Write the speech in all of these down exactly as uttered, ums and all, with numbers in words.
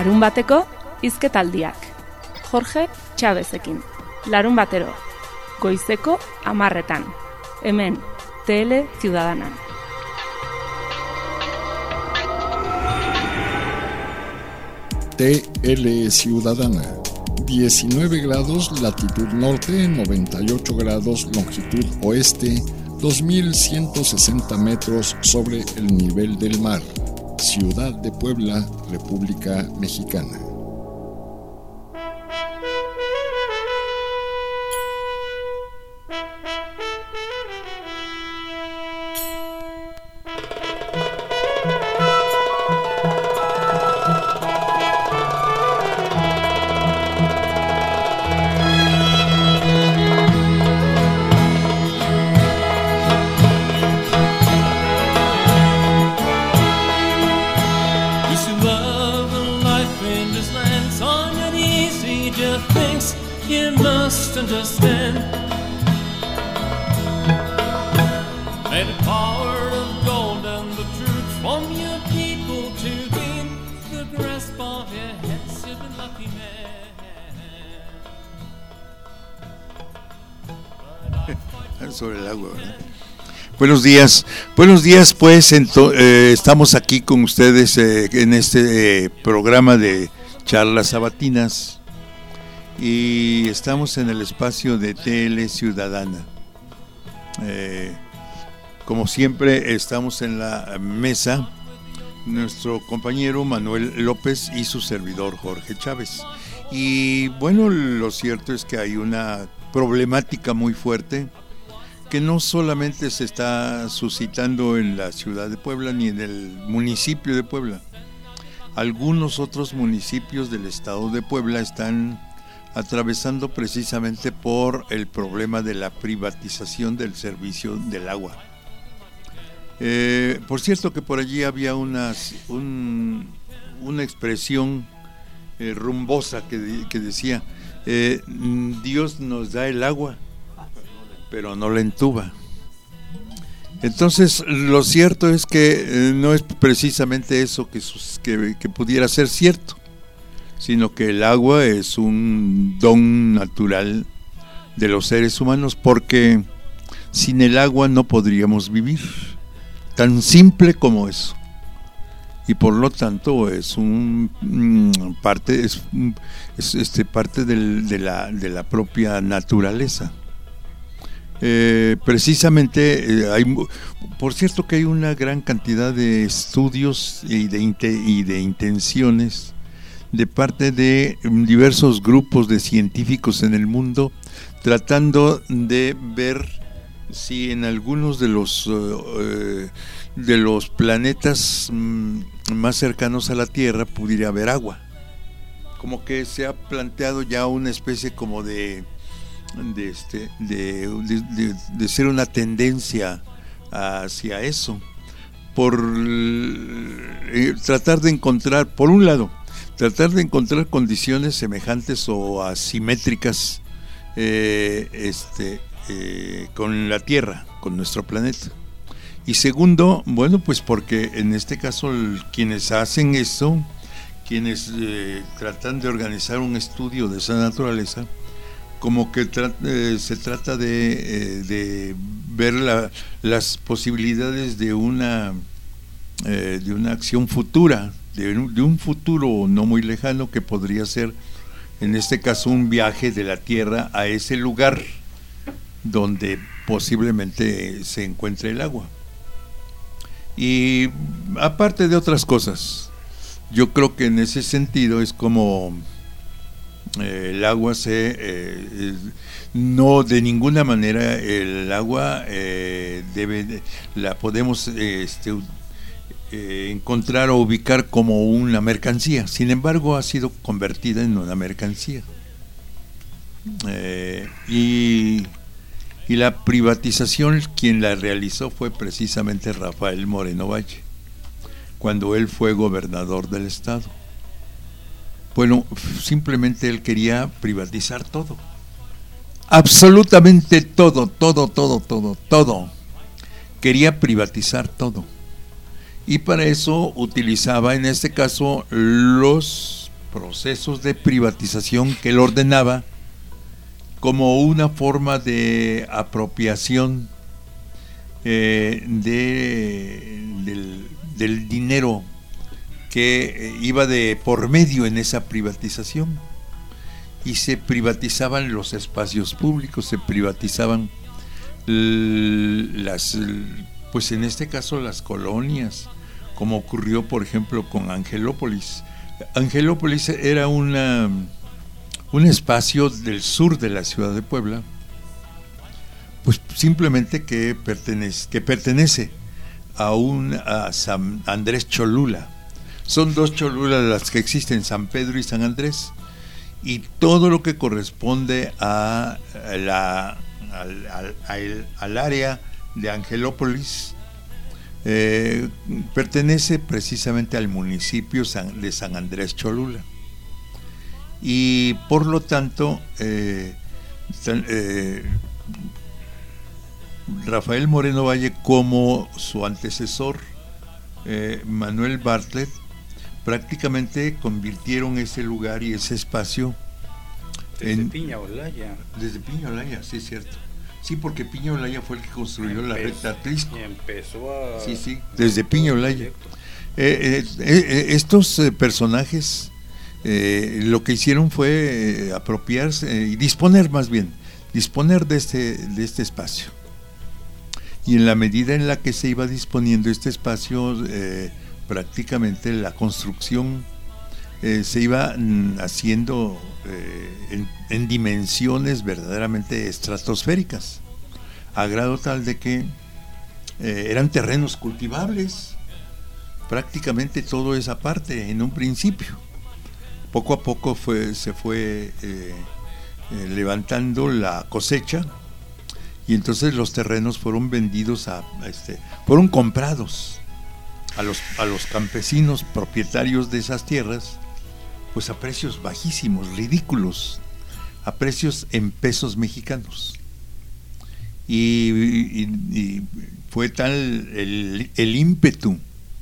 Larun bateko hizketaldiak. Jorge Chavezekin. Larun batero. Goizeko hamarretan. Hemen, Tele Ciudadanan. T L Ciudadana. diecinueve grados latitud norte, noventa y ocho grados longitud oeste, dos mil ciento sesenta metros sobre el nivel del mar. Ciudad de Puebla, República Mexicana. Sobre el agua, ¿verdad? Buenos días, buenos días pues, ento, eh, estamos aquí con ustedes eh, en este eh, programa de charlas sabatinas y estamos en el espacio de T L Ciudadana. Eh, como siempre estamos en la mesa, nuestro compañero Manuel López y su servidor Jorge Chávez. Y bueno, lo cierto es que hay una problemática muy fuerte que no solamente se está suscitando en la ciudad de Puebla ni en el municipio de Puebla. Algunos otros municipios del estado de Puebla están atravesando precisamente por el problema de la privatización del servicio del agua. Eh, por cierto que por allí había una, un, una expresión eh, rumbosa que, que decía, eh, Dios nos da el agua, pero no la entuba. Entonces, lo cierto es que eh, no es precisamente eso que, que, que pudiera ser cierto, sino que el agua es un don natural de los seres humanos, porque sin el agua no podríamos vivir, tan simple como eso. Y por lo tanto es un mm, parte es, es este parte del, de la de la propia naturaleza. Eh, precisamente eh, hay, por cierto que hay una gran cantidad de estudios y de, y de intenciones de parte de diversos grupos de científicos en el mundo, tratando de ver si en algunos de los uh, de los planetas um, más cercanos a la Tierra pudiera haber agua. Como que se ha planteado ya una especie como de de este de, de, de, de ser una tendencia hacia eso, por eh, tratar de encontrar, por un lado, tratar de encontrar condiciones semejantes o asimétricas eh, este eh, con la Tierra, con nuestro planeta. Y segundo, bueno, pues porque en este caso el, quienes hacen eso, quienes eh, tratan de organizar un estudio de esa naturaleza, como que tra- eh, se trata de, eh, de ver la, las posibilidades de una eh, de una acción futura, de un, de un futuro no muy lejano, que podría ser en este caso un viaje de la Tierra a ese lugar donde posiblemente se encuentre el agua. Y aparte de otras cosas, yo creo que en ese sentido es como Eh, el agua se eh, eh, no de ninguna manera el agua eh, debe de, la podemos eh, este, eh, encontrar o ubicar como una mercancía. Sin embargo, ha sido convertida en una mercancía eh, y, y la privatización, quien la realizó fue precisamente Rafael Moreno Valle, cuando él fue gobernador del estado. Bueno, simplemente él quería privatizar todo, absolutamente todo, todo, todo, todo, todo. Quería privatizar todo. Y para eso utilizaba, en este caso, los procesos de privatización que él ordenaba como una forma de apropiación eh, de, del, del dinero que iba de por medio en esa privatización, y se privatizaban los espacios públicos, se privatizaban las, pues en este caso las colonias, como ocurrió por ejemplo con Angelópolis. Angelópolis era una un espacio del sur de la ciudad de Puebla, pues simplemente que pertenece, que pertenece a un a San Andrés Cholula. Son dos Cholulas las que existen, San Pedro y San Andrés, y todo lo que corresponde a la al, al, al, al área de Angelópolis eh, pertenece precisamente al municipio San, de San Andrés Cholula. Y por lo tanto eh, eh, Rafael Moreno Valle, como su antecesor eh, Manuel Bartlett, prácticamente convirtieron ese lugar y ese espacio desde en, Piña Olaya. Desde Piña Olaya, sí es cierto. Sí, porque Piña Olaya fue el que construyó Empezó, la recta Atlisco. Y empezó a... Sí, sí, desde Piña Olaya. Eh, eh, eh, estos eh, personajes eh, lo que hicieron fue eh, apropiarse y eh, disponer más bien, disponer de este, de este espacio. Y en la medida en la que se iba disponiendo este espacio, eh, prácticamente la construcción eh, se iba mm, haciendo eh, en, en dimensiones verdaderamente estratosféricas, a grado tal de que eh, eran terrenos cultivables, prácticamente toda esa parte en un principio. Poco a poco fue, se fue eh, eh, levantando la cosecha, y entonces los terrenos fueron vendidos a, a este, fueron comprados a los, a los campesinos propietarios de esas tierras, pues a precios bajísimos, ridículos, a precios en pesos mexicanos. Y, y, y fue tal el, el ímpetu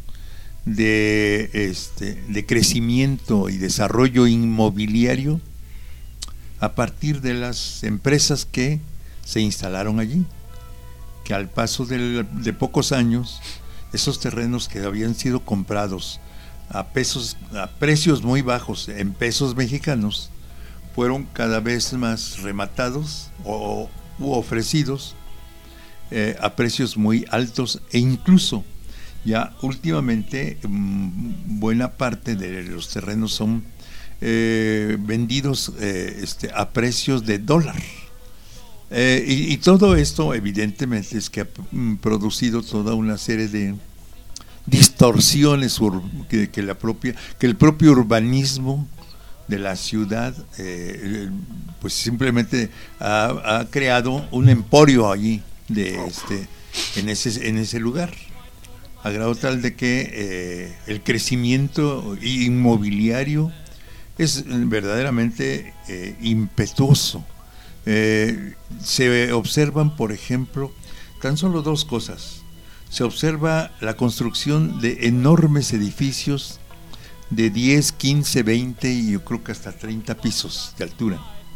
de, este, de crecimiento y desarrollo inmobiliario a partir de las empresas que se instalaron allí, que al paso de, de pocos años, esos terrenos que habían sido comprados a pesos, a precios muy bajos en pesos mexicanos, fueron cada vez más rematados o u ofrecidos eh, a precios muy altos, e incluso ya últimamente mmm, buena parte de los terrenos son eh, vendidos eh, este, a precios de dólar. Eh, y, y todo esto evidentemente es que ha mm, producido toda una serie de distorsiones ur, que, que, la propia, que el propio urbanismo de la ciudad eh, pues simplemente ha, ha creado un emporio allí de este, en, ese, en ese lugar, a grado tal de que eh, el crecimiento inmobiliario es verdaderamente eh, impetuoso. Eh, se observan, por ejemplo, tan solo dos cosas. Se observa la construcción de enormes edificios de diez, quince, veinte y yo creo que hasta treinta pisos de altura.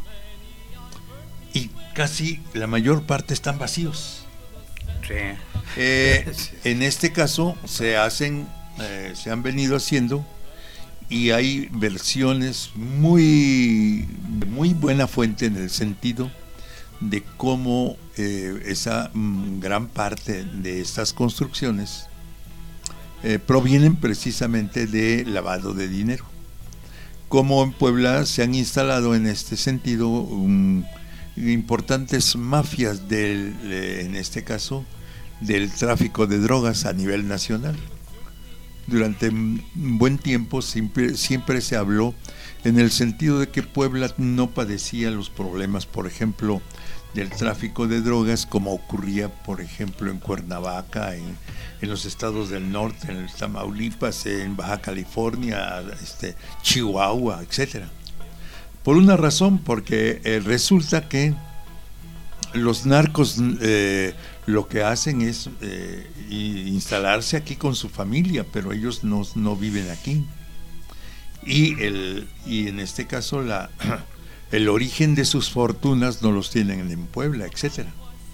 Y casi la mayor parte están vacíos. Sí. Eh, en este caso se hacen, eh, se han venido haciendo, y hay versiones muy, muy buena fuente en el sentido de cómo eh, esa mm, gran parte de estas construcciones eh, provienen precisamente de lavado de dinero. Como en Puebla se han instalado en este sentido um, importantes mafias del, eh, en este caso, del tráfico de drogas a nivel nacional. Durante un buen tiempo siempre, siempre se habló en el sentido de que Puebla no padecía los problemas, por ejemplo, del tráfico de drogas, como ocurría, por ejemplo, en Cuernavaca, en, en los estados del norte, en Tamaulipas, en Baja California, este, Chihuahua, etcétera. Por una razón, porque eh, resulta que los narcos eh, lo que hacen es eh, instalarse aquí con su familia, pero ellos no, no viven aquí. y el y en este caso la el origen de sus fortunas no los tienen en Puebla, etcétera.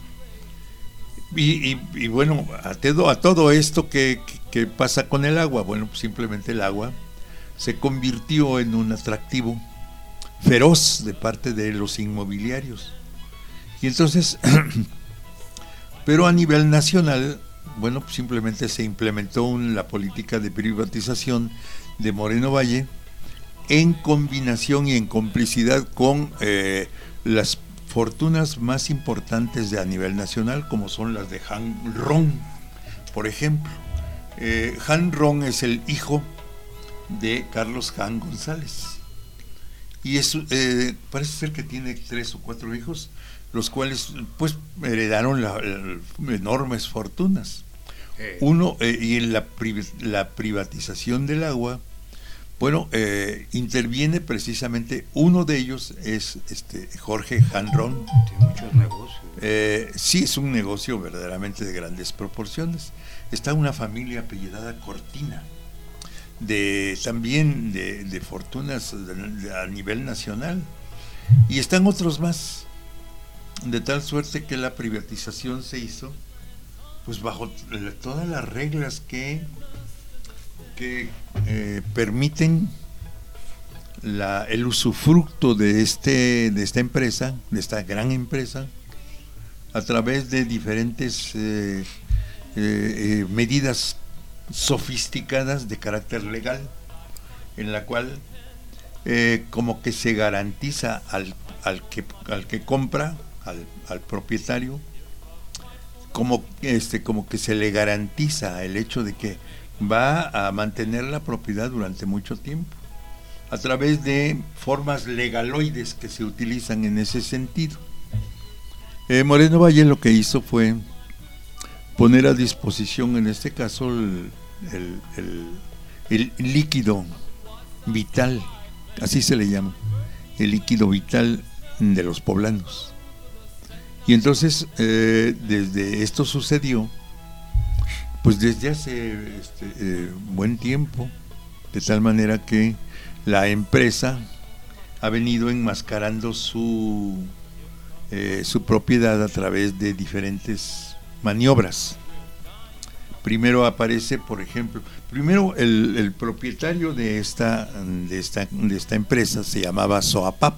Y, y, y bueno, a todo, a todo esto que, que, que pasa con el agua, bueno, pues simplemente el agua se convirtió en un atractivo feroz de parte de los inmobiliarios. Y entonces, pero a nivel nacional, bueno, pues simplemente se implementó un, la política de privatización de Moreno Valle en combinación y en complicidad con eh, las fortunas más importantes de a nivel nacional, como son las de Han Ron, por ejemplo. Eh, Han Ron es el hijo de Carlos Han González y es, eh, parece ser que tiene tres o cuatro hijos, los cuales pues heredaron la, la, enormes fortunas. Eh. Uno, eh, y en la, la privatización del agua, bueno, eh, interviene precisamente, uno de ellos es este Jorge Han Ron. Tiene muchos negocios. Eh, sí, es un negocio verdaderamente de grandes proporciones. Está una familia apellidada Cortina, de también de, de fortunas de, de, a nivel nacional. Y están otros más, de tal suerte que la privatización se hizo pues bajo todas las reglas que que eh, permiten la, el usufructo de este de esta empresa, de esta gran empresa, a través de diferentes eh, eh, eh, medidas sofisticadas de carácter legal, en la cual eh, como que se garantiza al, al que al que compra, al, al propietario, como este como que se le garantiza el hecho de que va a mantener la propiedad durante mucho tiempo, a través de formas legaloides que se utilizan en ese sentido. Eh, Moreno Valle lo que hizo fue poner a disposición, en este caso, el, el, el, el líquido vital, así se le llama, el líquido vital de los poblanos. Y entonces, eh, desde esto sucedió, pues desde hace este, eh, buen tiempo, de tal manera que la empresa ha venido enmascarando su, eh, su propiedad a través de diferentes maniobras. Primero aparece, por ejemplo, primero el, el propietario de esta, de, esta, de esta empresa se llamaba Soapap.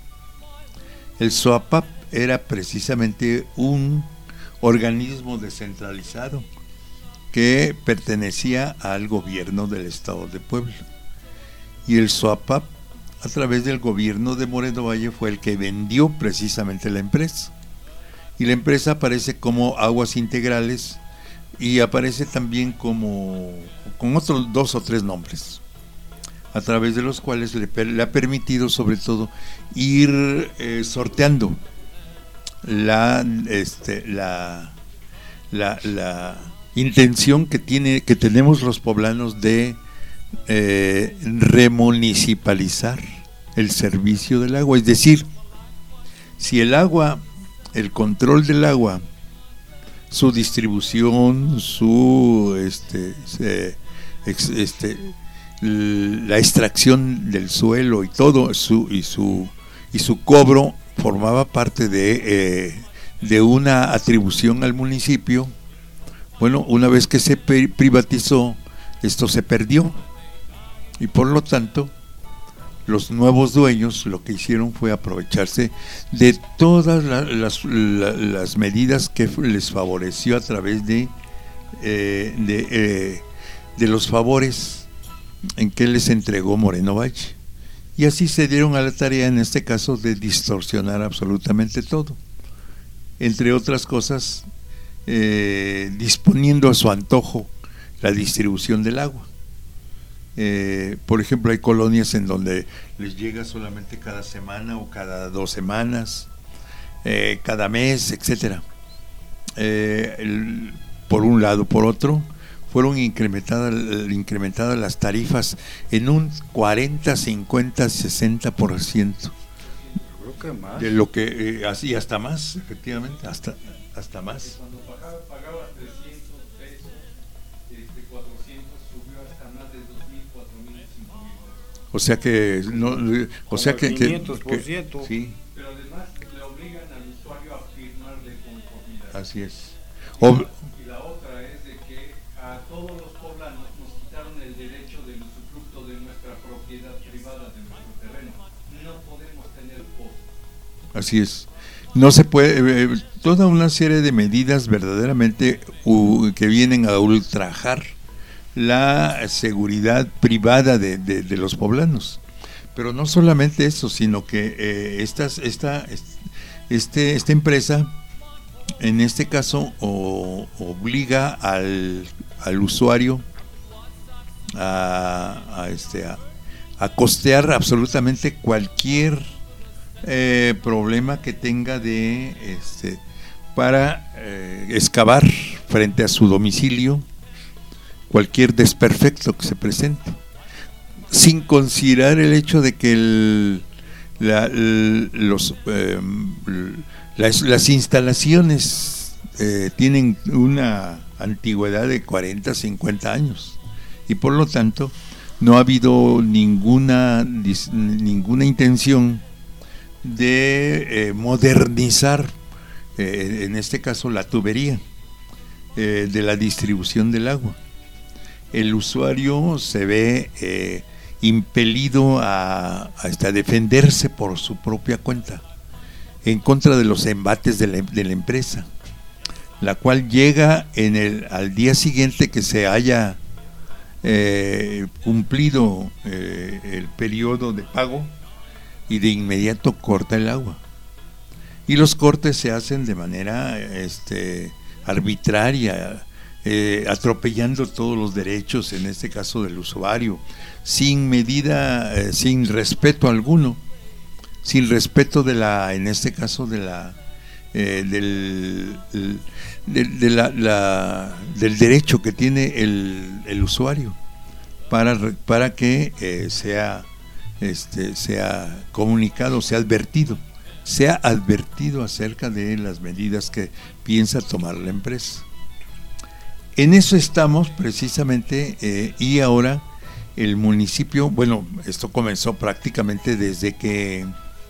El Soapap era precisamente un organismo descentralizado que pertenecía al gobierno del estado de Puebla, y el Soapap, a través del gobierno de Moreno Valle, fue el que vendió precisamente la empresa, y la empresa aparece como Aguas Integrales y aparece también como con otros dos o tres nombres, a través de los cuales le, le ha permitido sobre todo ir eh, sorteando la este la la, la intención que tiene que tenemos los poblanos de eh, remunicipalizar el servicio del agua. Es decir, si el agua, el control del agua, su distribución, su este, se, ex, este la extracción del suelo y todo su y su y su cobro formaba parte de eh, de una atribución al municipio. Bueno, una vez que se privatizó, esto se perdió, y por lo tanto los nuevos dueños lo que hicieron fue aprovecharse de todas la, las, la, las medidas que les favoreció a través de eh, de, eh, de los favores en que les entregó Moreno Valle, y así se dieron a la tarea, en este caso, de distorsionar absolutamente todo, entre otras cosas, Eh, disponiendo a su antojo la distribución del agua. Eh, por ejemplo, hay colonias en donde les llega solamente cada semana o cada dos semanas, eh, cada mes, etcétera. Eh, el, por un lado, por otro, fueron incrementadas, incrementadas las tarifas en un cuarenta, cincuenta, sesenta por ciento de lo que eh, así hasta más, efectivamente, hasta hasta más. Cuando pagaba, pagaba trescientos pesos, este, cuatrocientos, subió hasta más de dos mil, cuatro mil, cinco mil pesos. O sea que no, o sea que, que, quinientos por ciento. que sí, Pero además le obligan al usuario a firmar de conformidad. así es. Y Ob- la- y la otra es de que a todos los poblanos nos quitaron el derecho del usufructo de nuestra propiedad privada, de nuestro terreno. No podemos tener pozos. Así es. No se puede, eh, toda una serie de medidas verdaderamente uh, que vienen a ultrajar la seguridad privada de, de, de los poblanos. Pero no solamente eso, sino que eh, estas, esta, este, esta empresa, en este caso, o, obliga al, al usuario a, a, este, a, a costear absolutamente cualquier eh, problema que tenga de este, para eh, excavar frente a su domicilio cualquier desperfecto que se presente, sin considerar el hecho de que el, la, el, los, eh, las, las instalaciones eh, tienen una antigüedad de cuarenta, cincuenta años y por lo tanto no ha habido ninguna, ninguna intención de eh, modernizar, eh, en este caso la tubería eh, de la distribución del agua. El usuario se ve eh, impelido a, a, a defenderse por su propia cuenta en contra de los embates de la, de la empresa, la cual llega en el al día siguiente que se haya eh, cumplido eh, el periodo de pago y de inmediato corta el agua. Y los cortes se hacen de manera este, arbitraria, Eh, atropellando todos los derechos, en este caso del usuario, sin medida, eh, sin respeto alguno, sin respeto de la, en este caso de la, eh, del, de, de la, la, del derecho que tiene el, el usuario para, para que eh, sea, este, sea comunicado, sea advertido, sea advertido acerca de las medidas que piensa tomar la empresa. En eso estamos precisamente eh, y ahora el municipio, bueno, esto comenzó prácticamente desde que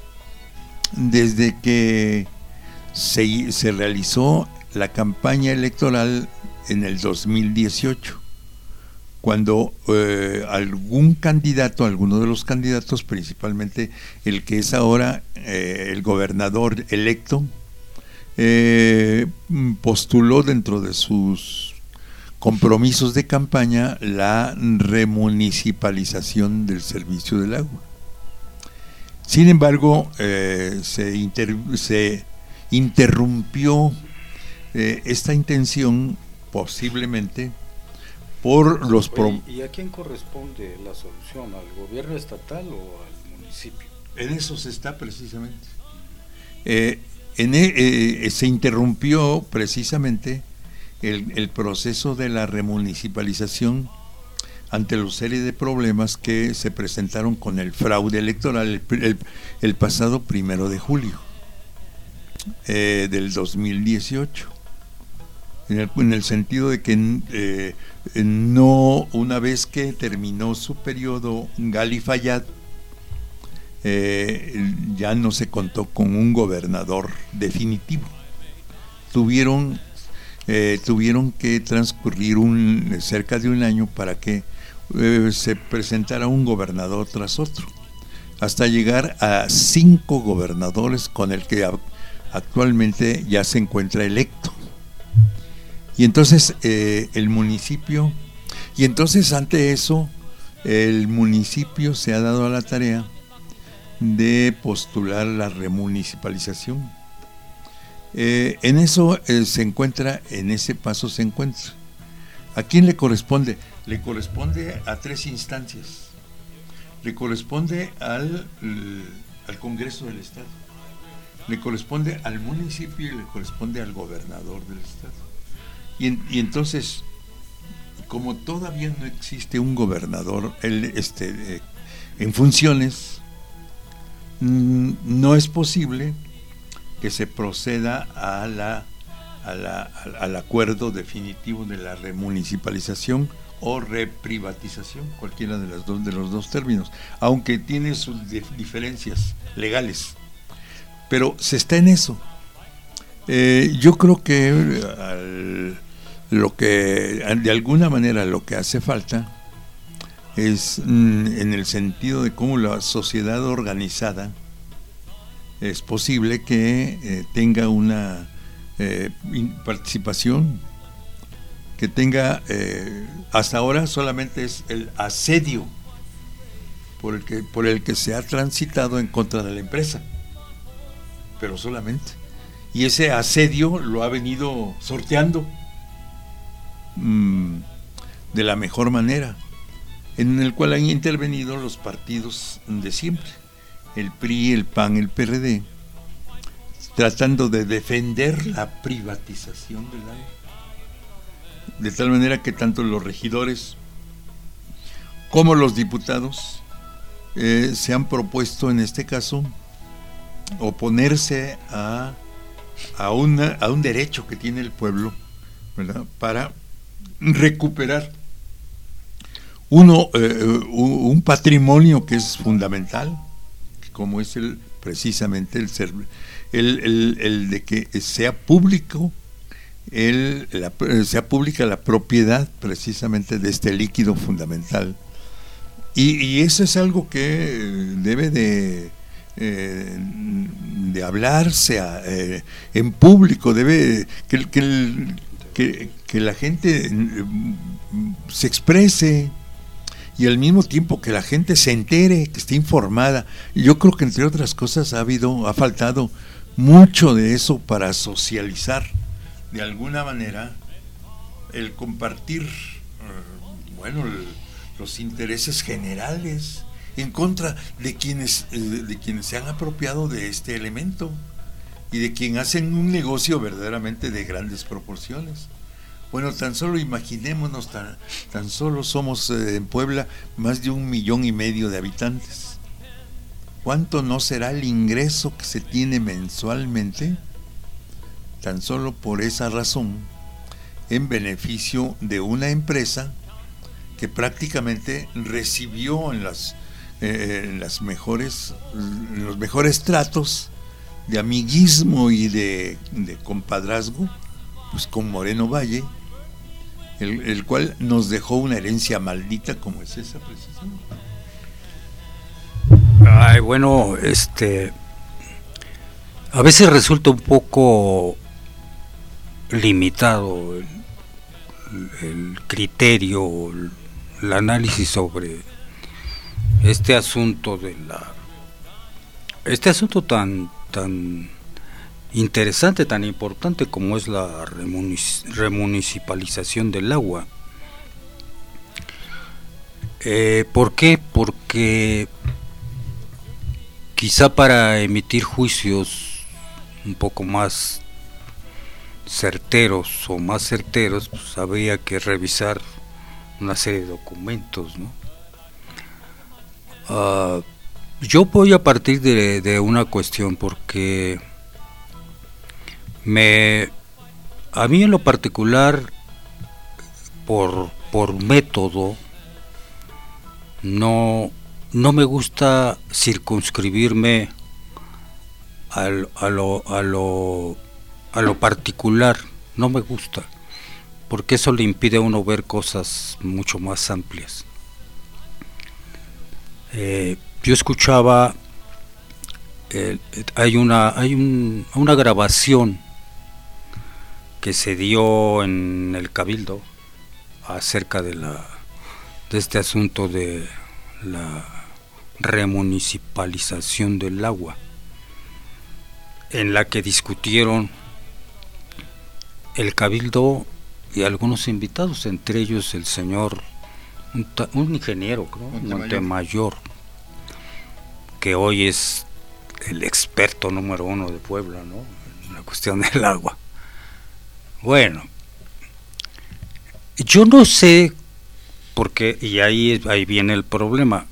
desde que se, se realizó la campaña electoral en el dos mil dieciocho, cuando eh, algún candidato, alguno de los candidatos, principalmente el que es ahora eh, el gobernador electo, eh, postuló dentro de sus compromisos de campaña la remunicipalización del servicio del agua. Sin embargo, eh, se, inter, se interrumpió eh, esta intención posiblemente por los... Oye, Pro- ¿y a quién corresponde la solución? ¿Al gobierno estatal o al municipio? En eso se está precisamente. Eh, en, eh, se interrumpió precisamente El, el proceso de la remunicipalización ante la serie de problemas que se presentaron con el fraude electoral el, el, el pasado primero de julio eh, del dos mil dieciocho, en el, en el sentido de que eh, no, una vez que terminó su periodo Gali Fayad, eh, ya no se contó con un gobernador definitivo. Tuvieron Eh, tuvieron que transcurrir un, cerca de un año para que eh, se presentara un gobernador tras otro, hasta llegar a cinco gobernadores con el que a, actualmente ya se encuentra electo. Y entonces eh, el municipio, y entonces ante eso, el municipio se ha dado a la tarea de postular la remunicipalización. Eh, en eso eh, se encuentra, en ese paso se encuentra. ¿A quién le corresponde? Le corresponde a tres instancias. Le corresponde al, al Congreso del Estado, le corresponde al municipio y le corresponde al gobernador del Estado. Y, en, y entonces, como todavía no existe un gobernador el, este, eh, en funciones, mmm, no es posible que se proceda a la, a la, al acuerdo definitivo de la remunicipalización o reprivatización, cualquiera de las dos de los dos términos, aunque tiene sus dif- diferencias legales, pero se está en eso. Eh, yo creo que al, lo que de alguna manera lo que hace falta es mm, en el sentido de cómo la sociedad organizada es posible que eh, tenga una eh, participación, que tenga, eh, hasta ahora solamente es el asedio por el que por el que se ha transitado en contra de la empresa, pero solamente, y ese asedio lo ha venido sorteando mmm, de la mejor manera, en el cual han intervenido los partidos de siempre, el P R I, el P A N, el P R D, tratando de defender la privatización del agua, de tal manera que tanto los regidores como los diputados eh, se han propuesto en este caso oponerse a a, una, a un derecho que tiene el pueblo, ¿verdad?, para recuperar uno eh, un patrimonio que es fundamental, como es el precisamente el ser el, el, el de que sea público el, la, sea pública la propiedad precisamente de este líquido fundamental, y, y eso es algo que debe de Eh, de hablarse a, eh, en público, debe que, que, el, que, que la gente eh, se exprese, y al mismo tiempo que la gente se entere, que esté informada. Y yo creo que entre otras cosas ha habido, ha faltado mucho de eso para socializar de alguna manera el compartir eh, bueno el, los intereses generales en contra de quienes de quienes se han apropiado de este elemento y de quienes hacen un negocio verdaderamente de grandes proporciones. Bueno, tan solo imaginémonos, tan, tan solo somos eh, en Puebla más de un millón y medio de habitantes. ¿Cuánto no será el ingreso que se tiene mensualmente? Tan solo por esa razón, en beneficio de una empresa que prácticamente recibió en las Eh, las mejores, los mejores tratos de amiguismo y de, de compadrazgo, pues con Moreno Valle, el, el cual nos dejó una herencia maldita como es esa precisamente. Ay, bueno, este, a veces resulta un poco limitado el, el criterio, el, el análisis sobre este asunto de la este asunto tan tan interesante, tan importante como es la remunic- remunicipalización del agua. Eh, ¿Por qué? Porque quizá para emitir juicios un poco más certeros o más certeros, pues habría que revisar una serie de documentos, ¿no? Uh, yo voy a partir de, de una cuestión, porque me a mí en lo particular, por por método, no no me gusta circunscribirme al, a lo a lo a lo particular, no me gusta, porque eso le impide a uno ver cosas mucho más amplias. Eh, yo escuchaba, eh, hay una hay un, una grabación que se dio en el Cabildo acerca de la de este asunto de la remunicipalización del agua, en la que discutieron el Cabildo y algunos invitados, entre ellos el señor Un, ta, un ingeniero, creo, Montemayor. Montemayor, que hoy es el experto número uno de Puebla, ¿no?, en la cuestión del agua. Bueno, yo no sé por qué, y ahí, ahí viene el problema.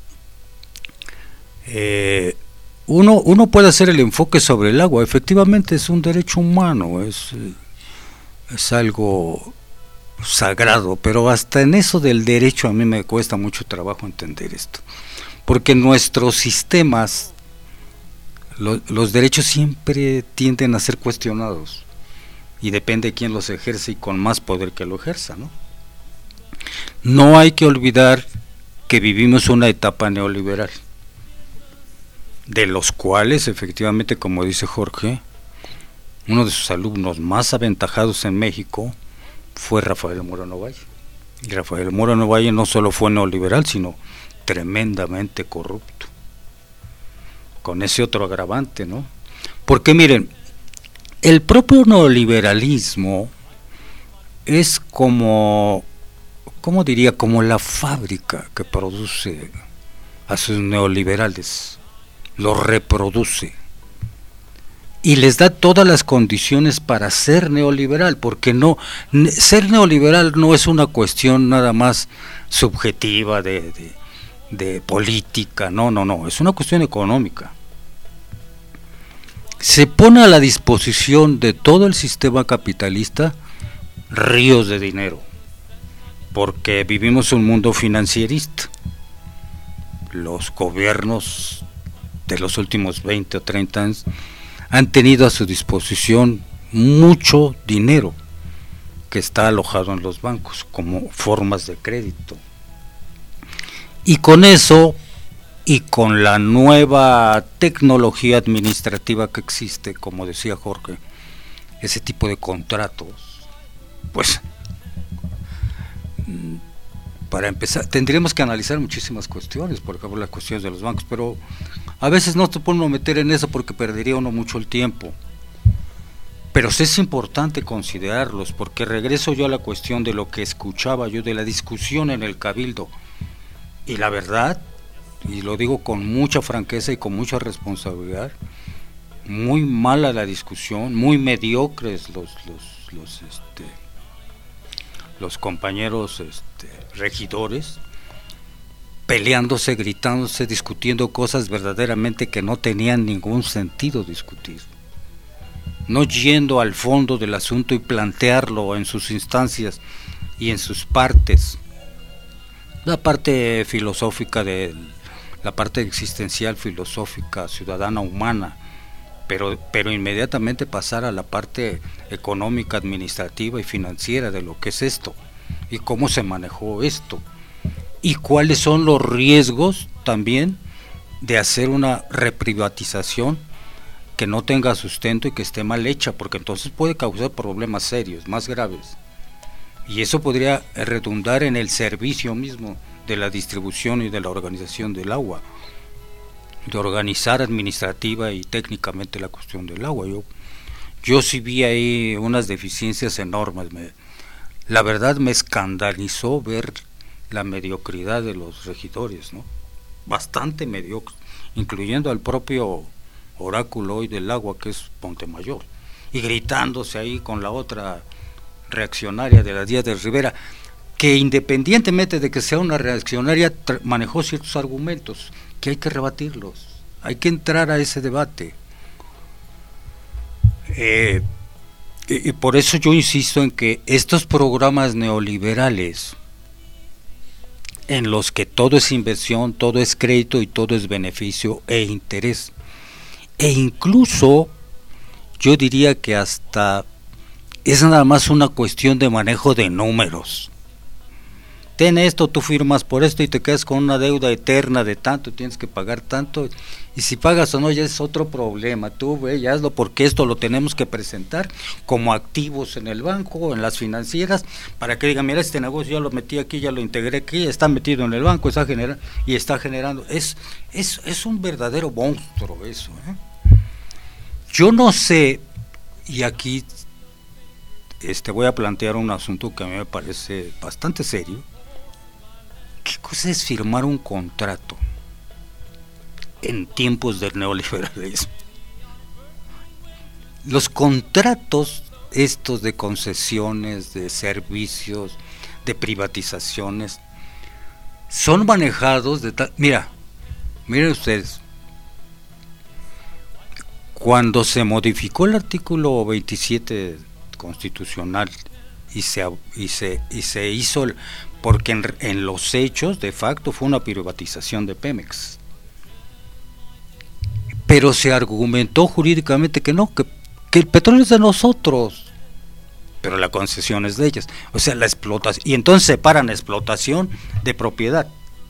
Eh, uno, uno puede hacer el enfoque sobre el agua, efectivamente es un derecho humano, es, es algo sagrado, pero hasta en eso del derecho a mí me cuesta mucho trabajo entender esto, porque nuestros sistemas, lo, los derechos siempre tienden a ser cuestionados, y depende de quién los ejerce y con más poder que lo ejerza, ¿no? No hay que olvidar que vivimos una etapa neoliberal, de los cuales efectivamente, como dice Jorge, uno de sus alumnos más aventajados en México fue Rafael Moreno Valle. Y Rafael Moreno Valle no solo fue neoliberal, sino tremendamente corrupto, con ese otro agravante, ¿no? Porque miren, el propio neoliberalismo es como, ¿cómo diría? Como la fábrica que produce a sus neoliberales, los reproduce y les da todas las condiciones para ser neoliberal, porque no, ser neoliberal no es una cuestión nada más subjetiva de, de, de política, no, no, no, es una cuestión económica. Se pone a la disposición de todo el sistema capitalista ríos de dinero, porque vivimos un mundo financierista. Los gobiernos de los últimos veinte o treinta años han tenido a su disposición mucho dinero que está alojado en los bancos como formas de crédito. Y con eso, y con la nueva tecnología administrativa que existe, como decía Jorge, ese tipo de contratos, pues, para empezar, tendríamos que analizar muchísimas cuestiones, por ejemplo, las cuestiones de los bancos, pero a veces no te puedo meter en eso porque perdería uno mucho el tiempo. Pero sí es importante considerarlos, porque regreso yo a la cuestión de lo que escuchaba yo de la discusión en el Cabildo. Y la verdad, y lo digo con mucha franqueza y con mucha responsabilidad, muy mala la discusión, muy mediocres los los los este los compañeros este, regidores, peleándose, gritándose, discutiendo cosas verdaderamente que no tenían ningún sentido discutir, no yendo al fondo del asunto y plantearlo en sus instancias y en sus partes, la parte filosófica de la parte existencial, filosófica, ciudadana, humana, pero pero inmediatamente pasar a la parte económica, administrativa y financiera de lo que es esto y cómo se manejó esto y cuáles son los riesgos también de hacer una reprivatización que no tenga sustento y que esté mal hecha, porque entonces puede causar problemas serios, más graves, y eso podría redundar en el servicio mismo de la distribución y de la organización del agua, de organizar administrativa y técnicamente la cuestión del agua. Yo, yo sí vi ahí unas deficiencias enormes. Me, la verdad me escandalizó ver la mediocridad de los regidores, ¿no? Bastante mediocre, incluyendo al propio oráculo hoy del agua, que es Montemayor, y gritándose ahí con la otra reaccionaria de la Díaz de Rivera, que independientemente de que sea una reaccionaria, manejó ciertos argumentos que hay que rebatirlos, hay que entrar a ese debate. Eh, y, y por eso yo insisto en que estos programas neoliberales, en los que todo es inversión, todo es crédito y todo es beneficio e interés, e incluso yo diría que hasta es nada más una cuestión de manejo de números. Ten esto, tú firmas por esto y te quedas con una deuda eterna de tanto, tienes que pagar tanto, y si pagas o no ya es otro problema, tú ve, ya hazlo, porque esto lo tenemos que presentar como activos en el banco o en las financieras, para que digan, mira, este negocio ya lo metí aquí, ya lo integré aquí, está metido en el banco, está generando, y está generando, es, es, es un verdadero monstruo eso, ¿eh? Yo no sé, y aquí este voy a plantear un asunto que a mí me parece bastante serio. ¿Qué cosa es firmar un contrato en tiempos del neoliberalismo? Los contratos estos de concesiones, de servicios, de privatizaciones, son manejados de tal... Mira, miren ustedes, cuando se modificó el artículo veintisiete constitucional y se y se y se hizo, porque en, en los hechos de facto fue una privatización de Pemex, pero se argumentó jurídicamente que no, que, que el petróleo es de nosotros, pero la concesión es de ellas, o sea, la explotación, y entonces separan explotación de propiedad,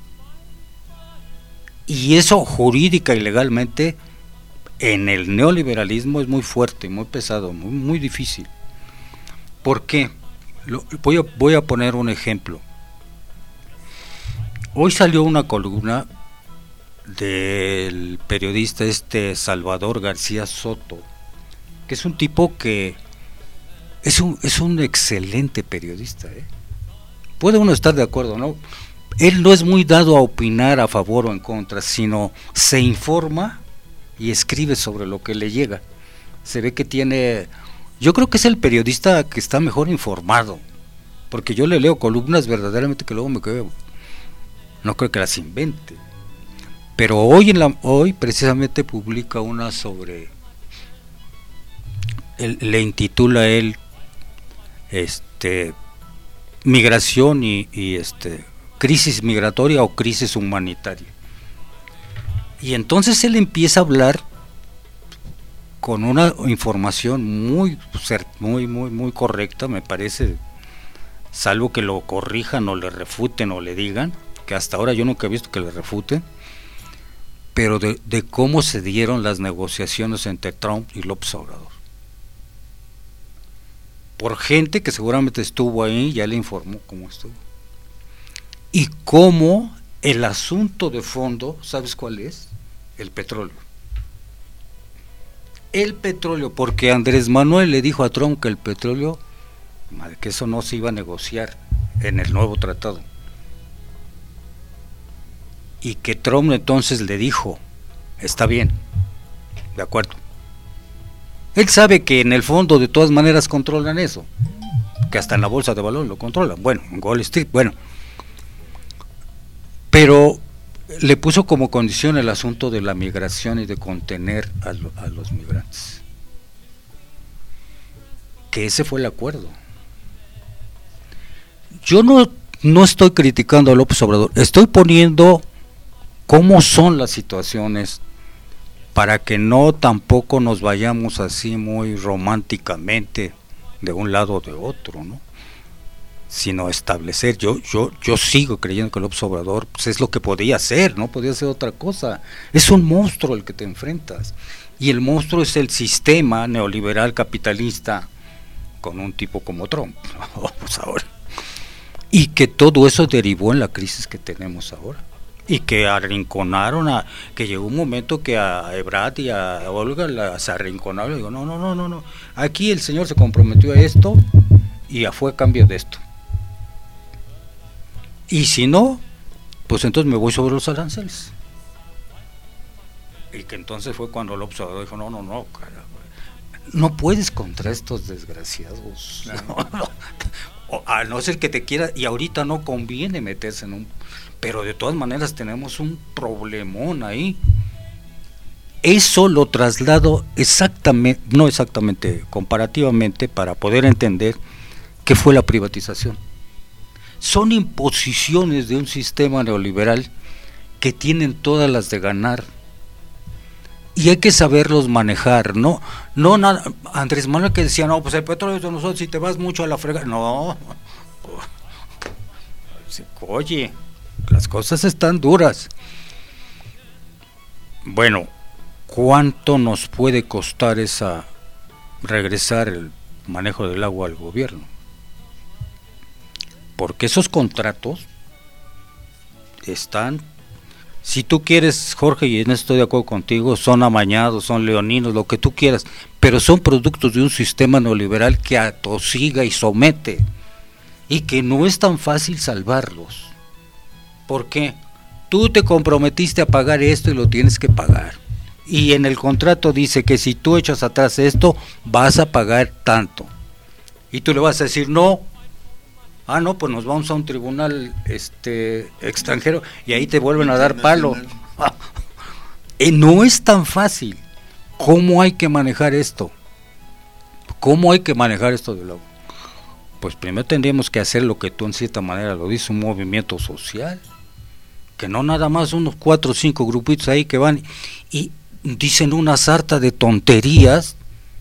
y eso jurídica y legalmente en el neoliberalismo es muy fuerte, muy pesado, muy, muy difícil. ¿Por qué? Lo, voy, a, voy a poner un ejemplo. Hoy salió una columna del periodista este Salvador García Soto, que es un tipo que es un, es un excelente periodista, ¿eh? Puede uno estar de acuerdo, ¿no? Él no es muy dado a opinar a favor o en contra, sino se informa y escribe sobre lo que le llega. Se ve que tiene, yo creo que es el periodista que está mejor informado, porque yo le leo columnas verdaderamente que luego me quedo, no creo que las invente, pero hoy en la hoy precisamente publica una sobre, él, le intitula él este migración y, y este crisis migratoria o crisis humanitaria. Y entonces él empieza a hablar con una información muy muy muy muy correcta, me parece, salvo que lo corrijan o le refuten o le digan, que hasta ahora yo nunca he visto que le refuten, pero de, de cómo se dieron las negociaciones entre Trump y López Obrador. Por gente que seguramente estuvo ahí, ya le informó cómo estuvo. Y cómo el asunto de fondo, ¿sabes cuál es? El petróleo. El petróleo, porque Andrés Manuel le dijo a Trump que el petróleo, que eso no se iba a negociar en el nuevo tratado. Y que Trump entonces le dijo, está bien, de acuerdo. Él sabe que en el fondo de todas maneras controlan eso, que hasta en la bolsa de valores lo controlan, bueno, en Wall Street, bueno. Pero le puso como condición el asunto de la migración y de contener a, lo, a los migrantes. Que ese fue el acuerdo. Yo no, no estoy criticando a López Obrador, estoy poniendo cómo son las situaciones para que no tampoco nos vayamos así muy románticamente de un lado o de otro, ¿no? Sino establecer, yo yo yo sigo creyendo que López Obrador pues, es lo que podía hacer, no podía ser otra cosa. Es un monstruo el que te enfrentas, y el monstruo es el sistema neoliberal capitalista con un tipo como Trump, pues ahora, y que todo eso derivó en la crisis que tenemos ahora, y que arrinconaron a, que llegó un momento que a Ebrard y a Olga la, se arrinconaron y digo, no, no, no, no, no, aquí el señor se comprometió a esto y fue a cambio de esto. Y si no, pues entonces me voy sobre los aranceles. Y que entonces fue cuando López Obrador dijo, no, no, no, caramba, no puedes contra estos desgraciados. Claro. No, no. O, a no ser que te quiera, y ahorita no conviene meterse en un... Pero de todas maneras tenemos un problemón ahí. Eso lo traslado exactamente, no exactamente, comparativamente, para poder entender qué fue la privatización. Son imposiciones de un sistema neoliberal que tienen todas las de ganar, y hay que saberlos manejar, no, no nada. Andrés Manuel que decía, no, pues el petróleo es de nosotros, si te vas mucho a la fregada, no, oye, las cosas están duras. Bueno, ¿cuánto nos puede costar esa regresar el manejo del agua al gobierno? Porque esos contratos están, si tú quieres, Jorge, y en esto estoy de acuerdo contigo, son amañados, son leoninos, lo que tú quieras, pero son productos de un sistema neoliberal que atosiga y somete, y que no es tan fácil salvarlos. ¿Por qué? Tú te comprometiste a pagar esto y lo tienes que pagar, y en el contrato dice que si tú echas atrás esto vas a pagar tanto, y tú le vas a decir no. Ah, no, pues nos vamos a un tribunal este extranjero y ahí te vuelven a dar palo. Eh, no es tan fácil. ¿Cómo hay que manejar esto? ¿Cómo hay que manejar esto del agua? pues primero tendríamos que hacer lo que tú en cierta manera lo dices, un movimiento social, que no nada más unos cuatro o cinco grupitos ahí que van y dicen una sarta de tonterías.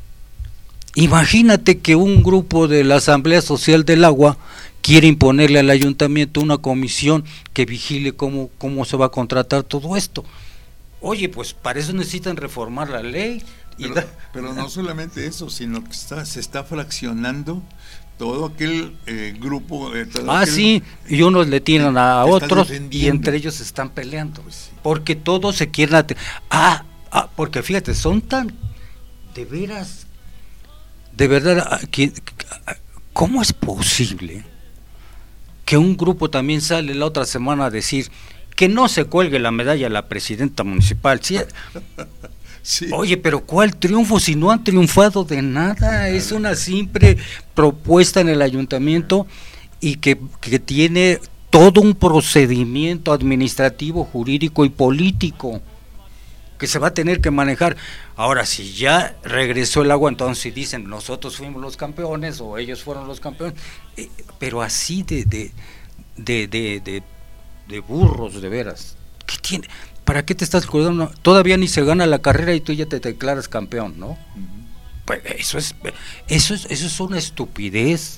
Imagínate que un grupo de la Asamblea Social del Agua quiere imponerle al ayuntamiento una comisión que vigile cómo, cómo se va a contratar todo esto. Oye, pues para eso necesitan reformar la ley. Y pero, da... pero no solamente eso, sino que está, se está fraccionando todo aquel eh, grupo. Eh, todo ah, aquel, sí, y unos le tiran a otros y entre ellos se están peleando. Pues sí. Porque todos se quieren... At- ah, ah, porque fíjate, son tan... De veras... De verdad, que, ¿cómo es posible que un grupo también sale la otra semana a decir que no se cuelgue la medalla a la presidenta municipal? ¿Sí? Sí. Oye, pero ¿cuál triunfo si no han triunfado de nada? Es una simple propuesta en el ayuntamiento y que, que tiene todo un procedimiento administrativo, jurídico y político que se va a tener que manejar. Ahora, si ya regresó el agua, entonces dicen nosotros fuimos los campeones o ellos fueron los campeones, eh, pero así de de, de de de de burros, de veras. ¿Qué tiene? ¿Para qué te estás acordando? Todavía ni se gana la carrera y tú ya te declaras campeón, ¿no? Uh-huh. Pues eso es eso es eso es una estupidez.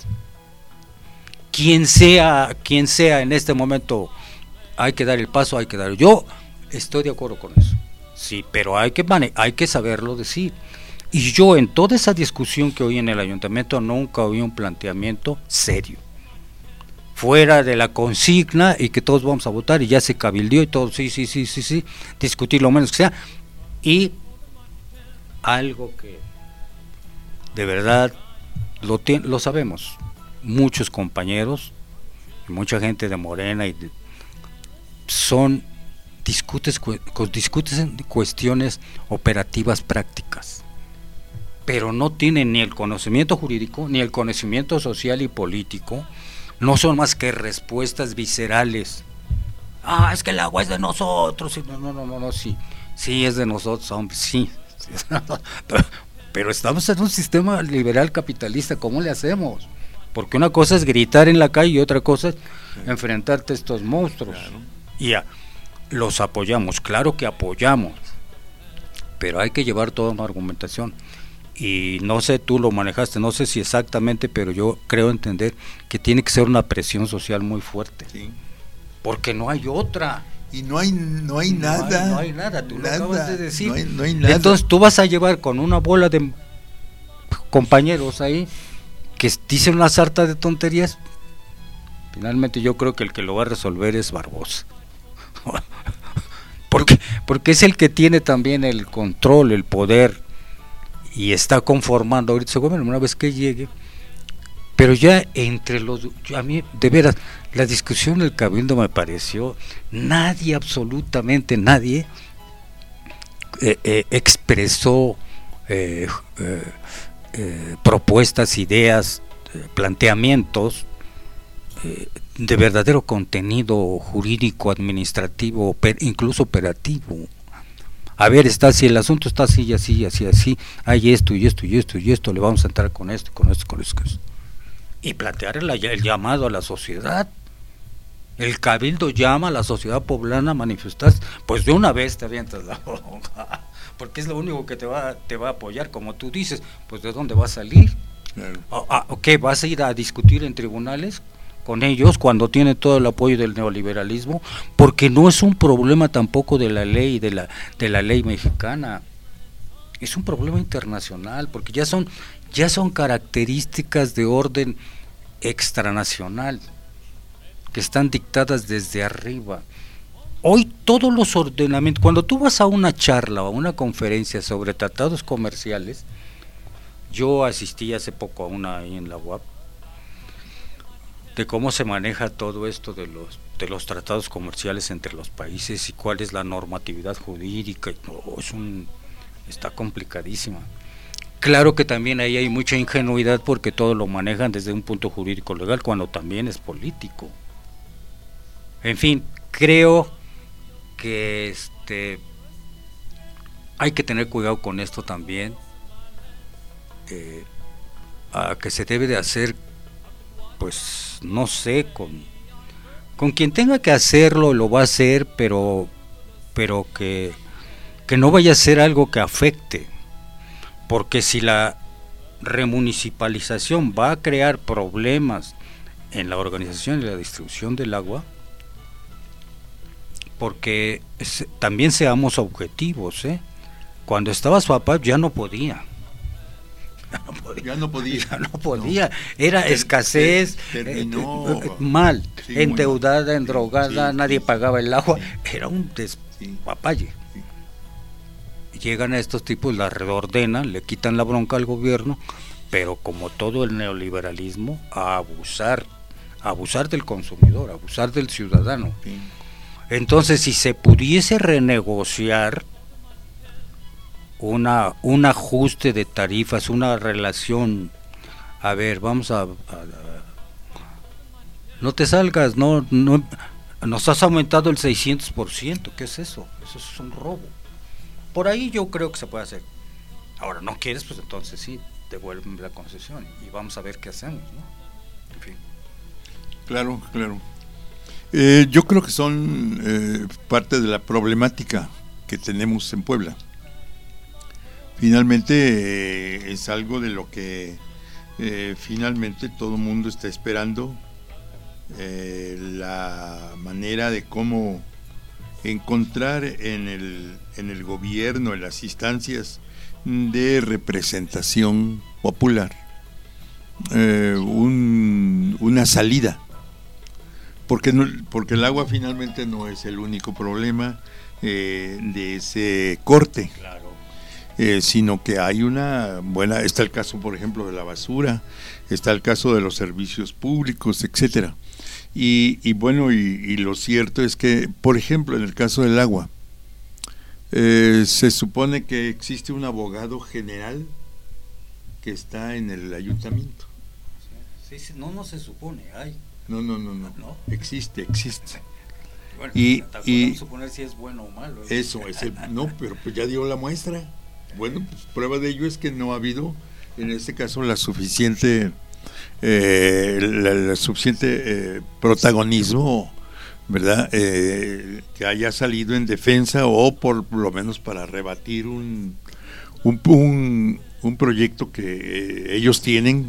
Quien sea, quien sea en este momento, hay que dar el paso, hay que dar. Yo estoy de acuerdo con eso. Sí, pero hay que mane- hay que saberlo decir. Y yo en toda esa discusión que oí en el ayuntamiento nunca oí un planteamiento serio. Fuera de la consigna y que todos vamos a votar y ya se cabildeó y todo, sí, sí, sí, sí, sí, discutir lo menos que sea. Y algo que de verdad lo, t- lo sabemos, muchos compañeros, mucha gente de Morena y de, son... Discutes, discutes cuestiones operativas prácticas, pero no tienen ni el conocimiento jurídico, ni el conocimiento social y político, no son más que respuestas viscerales. Ah, es que el agua es de nosotros. No, no, no, no, no sí, sí es de nosotros, hombre, sí. pero, pero estamos en un sistema liberal capitalista, ¿cómo le hacemos? Porque una cosa es gritar en la calle y otra cosa es enfrentarte a estos monstruos. Claro. Y a los apoyamos, claro que apoyamos, pero hay que llevar toda una argumentación. Y no sé, tú lo manejaste, no sé si exactamente, pero yo creo entender que tiene que ser una presión social muy fuerte. Sí. Porque no hay otra. Y no hay no hay no nada. Hay, no hay nada, tú nada, lo acabas de decir. No hay, no hay nada. Entonces tú vas a llevar con una bola de compañeros ahí que dicen una sarta de tonterías. Finalmente yo creo que el que lo va a resolver es Barbosa. porque porque es el que tiene también el control, el poder y está conformando ahorita ese gobierno una vez que llegue. Pero ya entre los, a mí de veras la discusión del cabildo me pareció, nadie, absolutamente nadie eh, eh, expresó eh, eh, eh, propuestas, ideas, eh, planteamientos eh, de verdadero contenido jurídico, administrativo, oper, incluso operativo. A ver, está así, el asunto está así y así y así, así, hay esto y esto y esto y esto, le vamos a entrar con esto, con esto, con esto, con esto. Y plantear el, el llamado a la sociedad. El cabildo llama a la sociedad poblana a manifestarse, pues de una vez te avientas la hoja, porque es lo único que te va, te va a apoyar, como tú dices, pues de dónde va a salir. Claro. Ah, ¿qué? ¿Vas a ir a discutir en tribunales con ellos cuando tiene todo el apoyo del neoliberalismo? Porque no es un problema tampoco de la ley, de la, de la ley mexicana, es un problema internacional, porque ya son, ya son características de orden extranacional que están dictadas desde arriba. Hoy todos los ordenamientos, cuando tú vas a una charla o a una conferencia sobre tratados comerciales, yo asistí hace poco a una ahí en la U A P, de cómo se maneja todo esto de los de los tratados comerciales entre los países y cuál es la normatividad jurídica. Oh, es un, está complicadísima. Claro que también ahí hay mucha ingenuidad porque todo lo manejan desde un punto jurídico legal cuando también es político. En fin, creo que este hay que tener cuidado con esto también, eh, a que se debe de hacer pues no sé, con, con quien tenga que hacerlo lo va a hacer, pero, pero que, que no vaya a ser algo que afecte, porque si la remunicipalización va a crear problemas en la organización y la distribución del agua, porque es, también seamos objetivos, ¿eh? Cuando estaba su papá ya no podía. Ya no podía. Ya no podía. Ya no podía. No. Era Ter, escasez, ter, terminó, eh, mal, sí, endeudada, mal. endrogada, sí, nadie sí, pagaba el agua. Sí. Era un despapalle. Sí. Llegan a estos tipos, la reordenan, le quitan la bronca al gobierno, pero como todo el neoliberalismo, a abusar, a abusar del consumidor, a abusar del ciudadano. Sí. Entonces, si se pudiese renegociar una un ajuste de tarifas, una relación, a ver, vamos a, a, a no te salgas, no, no, nos has aumentado el seiscientos por ciento, ¿qué es eso? Eso es un robo. Por ahí yo creo que se puede hacer. Ahora, ¿no quieres? Pues entonces sí, devuelven la concesión y vamos a ver qué hacemos, ¿no? En fin. Claro, claro. Eh, yo creo que son eh, parte de la problemática que tenemos en Puebla. Finalmente eh, es algo de lo que eh, finalmente todo el mundo está esperando, eh, la manera de cómo encontrar en el, en el gobierno, en las instancias de representación popular, eh, un, una salida. Porque, no, porque el agua finalmente no es el único problema eh, de ese corte, claro. eh, sino que hay una buena, está el caso por ejemplo de la basura, está el caso de los servicios públicos, etcétera. Y, y bueno, y, y lo cierto es que, por ejemplo, en el caso del agua, eh, se supone que existe un abogado general que está en el ayuntamiento. Sí, sí, no, no se supone, hay. No, no, no, no, ¿No? existe, existe. Bueno, y y suponer si es bueno o malo. ¿eh? Eso es el, no, pero pues ya dio la muestra. Bueno, pues prueba de ello es que no ha habido, en este caso, la suficiente, eh, la, la suficiente eh, protagonismo, ¿verdad? Eh, que haya salido en defensa o por lo menos para rebatir un un, un, un proyecto que eh, ellos tienen.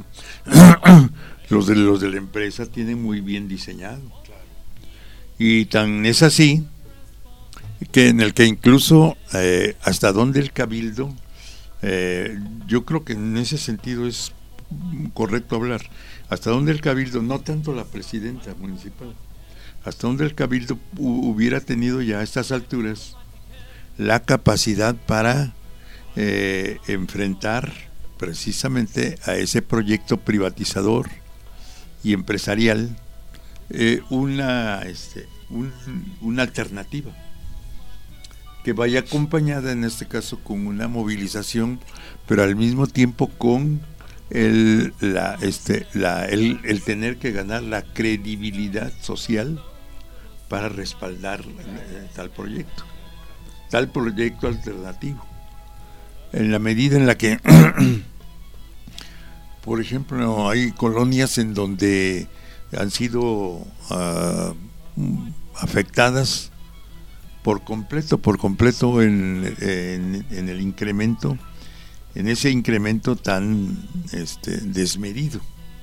Los de los de la empresa tienen muy bien diseñado. Claro. Y tan es así que en el que incluso eh, hasta donde el cabildo, eh, yo creo que en ese sentido es correcto hablar, hasta donde el cabildo, no tanto la presidenta municipal, hasta donde el cabildo hubiera tenido ya a estas alturas la capacidad para eh, enfrentar precisamente a ese proyecto privatizador y empresarial, eh, una este, un, una alternativa que vaya acompañada en este caso con una movilización, pero al mismo tiempo con el la este la el, el tener que ganar la credibilidad social para respaldar eh, tal proyecto tal proyecto alternativo, en la medida en la que por ejemplo, hay colonias en donde han sido uh, afectadas por completo, por completo en, en, en el incremento, en ese incremento tan este, desmedido.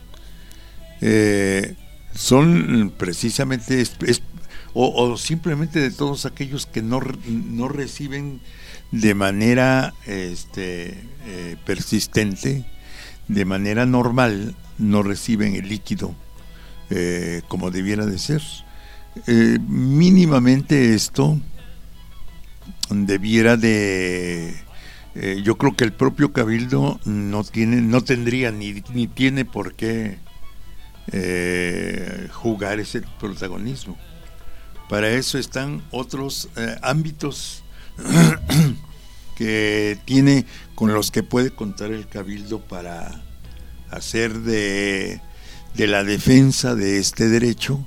Eh, son precisamente, es, es, o, o simplemente de todos aquellos que no, no reciben de manera este, eh, persistente, de manera normal, no reciben el líquido eh, como debiera de ser. Eh, mínimamente esto debiera de eh, yo creo que el propio cabildo no tiene, no tendría ni, ni tiene por qué eh, jugar ese protagonismo. Para eso están otros eh, ámbitos que tiene, con los que puede contar el cabildo para hacer de, de la defensa de este derecho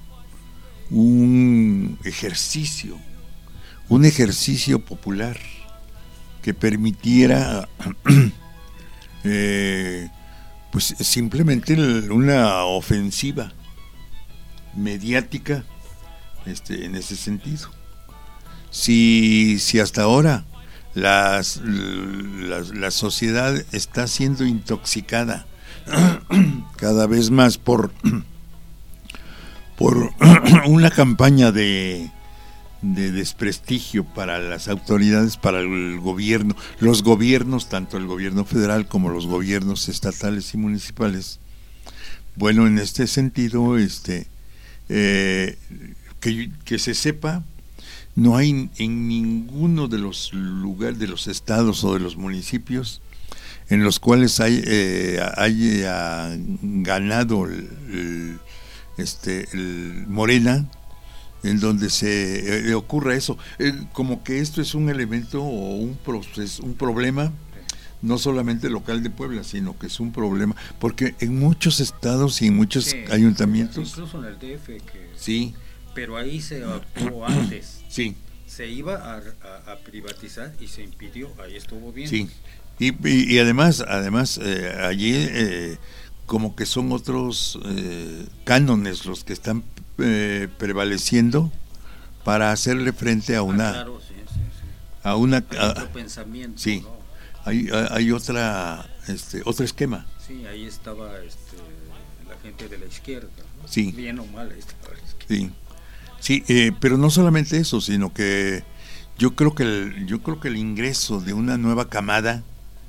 un ejercicio, un ejercicio popular que permitiera eh, pues simplemente una ofensiva mediática este, en ese sentido. Si, si hasta ahora las, la, la sociedad está siendo intoxicada cada vez más por, por una campaña de, de desprestigio para las autoridades, para el gobierno, los gobiernos, tanto el gobierno federal como los gobiernos estatales y municipales. Bueno, en este sentido, este, eh, que, que se sepa, no hay en ninguno de los lugares, de los estados o de los municipios en los cuales hay, eh, haya ganado el, el, este, el Morena, en donde se eh, ocurra eso. Eh, como que esto es un elemento o un proceso, un problema no solamente local de Puebla, sino que es un problema, porque en muchos estados y en muchos sí, ayuntamientos, incluso en el D F, que sí, pero ahí se actuó antes, sí, se iba a, a, a privatizar y se impidió, ahí estuvo bien, sí, y, y, y además, además eh, allí eh, como que son otros eh, cánones los que están eh, prevaleciendo para hacerle frente a una, ah, claro, sí, sí, sí. a una, hay a, otro pensamiento, sí. ¿no? Hay, hay otra este otro esquema. Sí, ahí estaba este, la gente de la izquierda, ¿no? Sí. Bien o mal ahí estaba la izquierda. Sí, sí eh, pero no solamente eso, sino que yo creo que el, yo creo que el ingreso de una nueva camada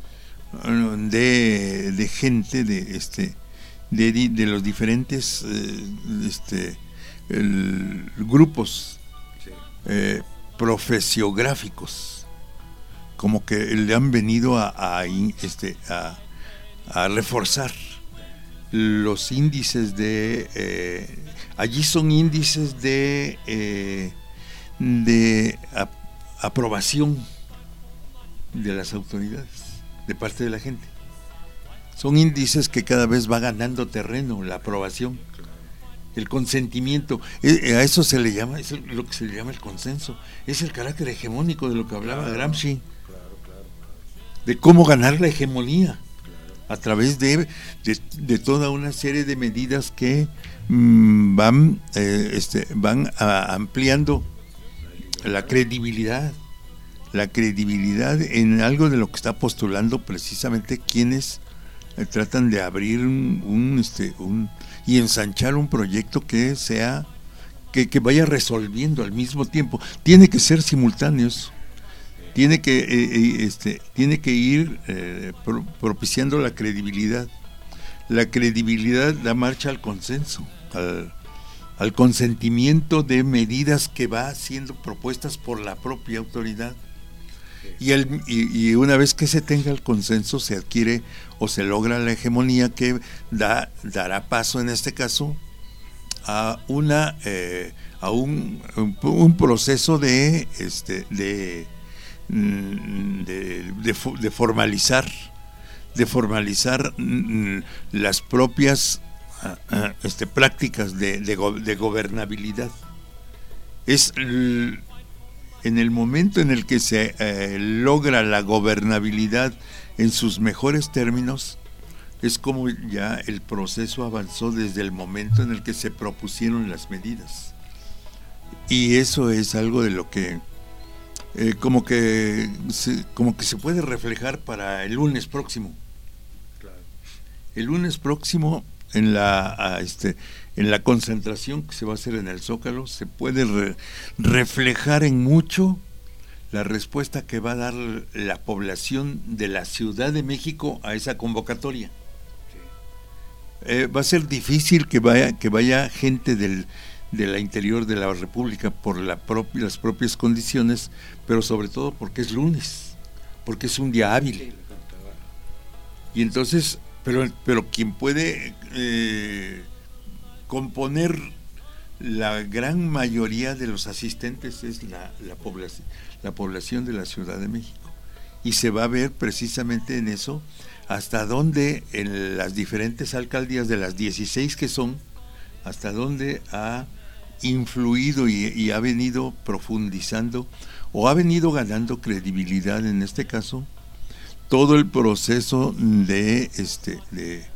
de, de gente de este de, de los diferentes eh, este el, grupos sí. eh, profesiográficos, como que le han venido a, a este a, a reforzar los índices de eh, allí son índices de eh, de a, aprobación de las autoridades de parte de la gente. Son índices que cada vez va ganando terreno la aprobación, el consentimiento, eh, a eso se le llama, es lo que se le llama el consenso, es el carácter hegemónico de lo que hablaba claro, Gramsci. De cómo ganar la hegemonía a través de, de, de toda una serie de medidas que mmm, van eh, este, van a, ampliando la credibilidad la credibilidad en algo de lo que está postulando precisamente quienes eh, tratan de abrir un, un, este, un y ensanchar un proyecto que sea que, que vaya resolviendo al mismo tiempo. Tiene que ser simultáneos. Tiene que eh, este tiene que ir eh, pro, propiciando la credibilidad. La credibilidad da marcha al consenso, al, al consentimiento de medidas que va siendo propuestas por la propia autoridad. Y, el, y, y una vez que se tenga el consenso se adquiere o se logra la hegemonía que da dará paso en este caso a una eh, a un, un, un proceso de este de De, de, de formalizar de formalizar mm, las propias uh, uh, este, prácticas de, de, go, de gobernabilidad. Es l, en el momento en el que se eh, logra la gobernabilidad en sus mejores términos, es como ya el proceso avanzó desde el momento en el que se propusieron las medidas, y eso es algo de lo que Eh, como que se, como que se puede reflejar para el lunes próximo. Claro. El lunes próximo en la a este en la concentración que se va a hacer en el Zócalo se puede re, reflejar en mucho la respuesta que va a dar la población de la Ciudad de México a esa convocatoria. Sí. Eh, va a ser difícil que vaya que vaya gente del de la interior de la República por la propia, las propias condiciones, pero sobre todo porque es lunes, porque es un día hábil. Y entonces, pero pero quien puede eh, componer la gran mayoría de los asistentes es la, la población, la población de la Ciudad de México. Y se va a ver precisamente en eso hasta dónde en las diferentes alcaldías de las dieciséis que son, hasta dónde ha influido y, y ha venido profundizando o ha venido ganando credibilidad en este caso todo el proceso de este de,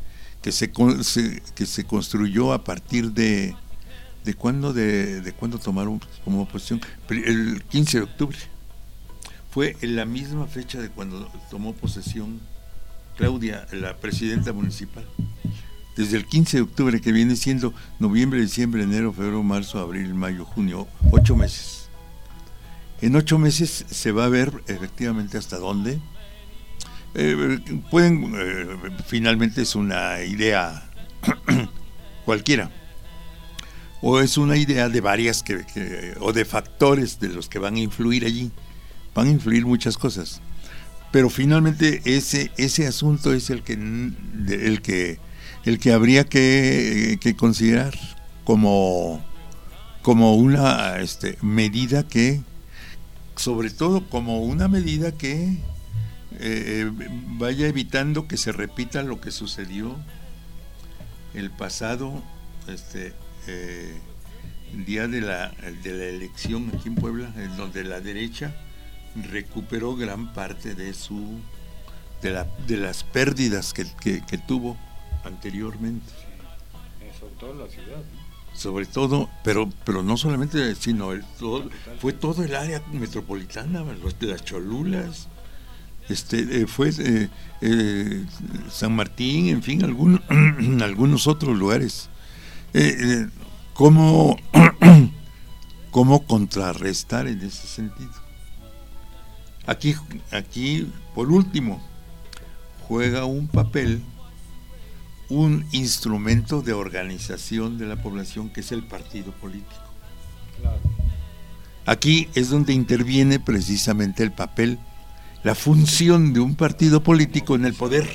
que se, se que se construyó a partir de de cuándo de, de cuándo tomaron como posición, el quince de octubre. Fue en la misma fecha de cuando tomó posesión Claudia, la presidenta municipal. Desde el quince de octubre, que viene siendo noviembre, diciembre, enero, febrero, marzo, abril, mayo, junio, ocho meses. En ocho meses se va a ver efectivamente hasta dónde. Eh, pueden, eh, finalmente es una idea cualquiera, o es una idea de varias que, que, o de factores de los que van a influir allí. Van a influir muchas cosas, pero finalmente ese ese asunto es el que el que el que habría que, que considerar como como una este, medida que, sobre todo como una medida que eh, vaya evitando que se repita lo que sucedió el pasado este eh, día de la de la elección aquí en Puebla, en donde la derecha recuperó gran parte de su de la de las pérdidas que, que, que tuvo anteriormente, sobre todo en la ciudad, ¿no? Sobre todo, pero pero no solamente, sino el, todo, fue todo el área metropolitana, las Cholulas, este eh, fue eh, eh, San Martín, en fin, algunos algunos otros lugares. Eh, eh, cómo cómo contrarrestar en ese sentido. Aquí, aquí, por último, juega un papel, un instrumento de organización de la población, que es el partido político. Claro. Aquí es donde interviene precisamente el papel, la función de un partido político en el poder,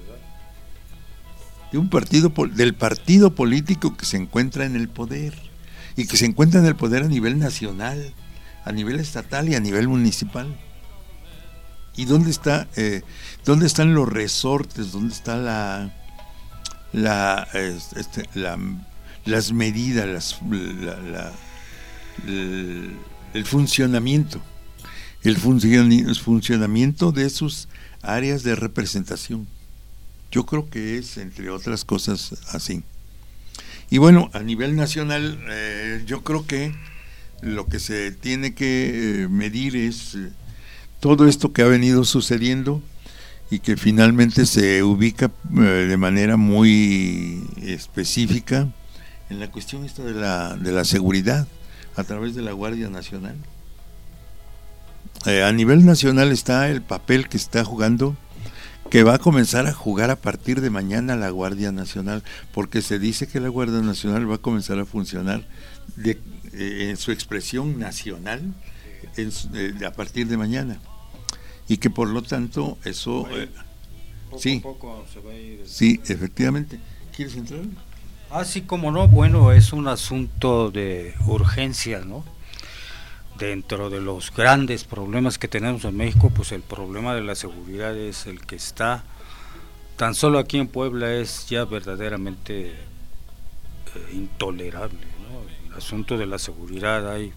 de un partido, del partido político que se encuentra en el poder, y que se encuentra en el poder a nivel nacional, a nivel estatal y a nivel municipal. ¿Y dónde está, eh, dónde están los resortes? ¿Dónde está la, la, este, la las medidas, las, la, la, el, el funcionamiento, el funcion, funcionamiento de sus áreas de representación? Yo creo que es, entre otras cosas, así. Y bueno, a nivel nacional, eh, yo creo que lo que se tiene que eh, medir es eh, todo esto que ha venido sucediendo y que finalmente se ubica eh, de manera muy específica en la cuestión esta de la de la seguridad a través de la Guardia Nacional. Eh, a nivel nacional está el papel que está jugando, que va a comenzar a jugar a partir de mañana la Guardia Nacional, porque se dice que la Guardia Nacional va a comenzar a funcionar de, eh, en su expresión nacional en, eh, a partir de mañana. Y que por lo tanto eso eh, poco sí, a poco se va a ir. Sí, efectivamente. ¿Quieres entrar? Ah, sí, como no, bueno, es un asunto de urgencia, ¿no? Dentro de los grandes problemas que tenemos en México, pues el problema de la seguridad es el que está, tan solo aquí en Puebla es ya verdaderamente eh, intolerable, ¿no? El asunto de la seguridad, hay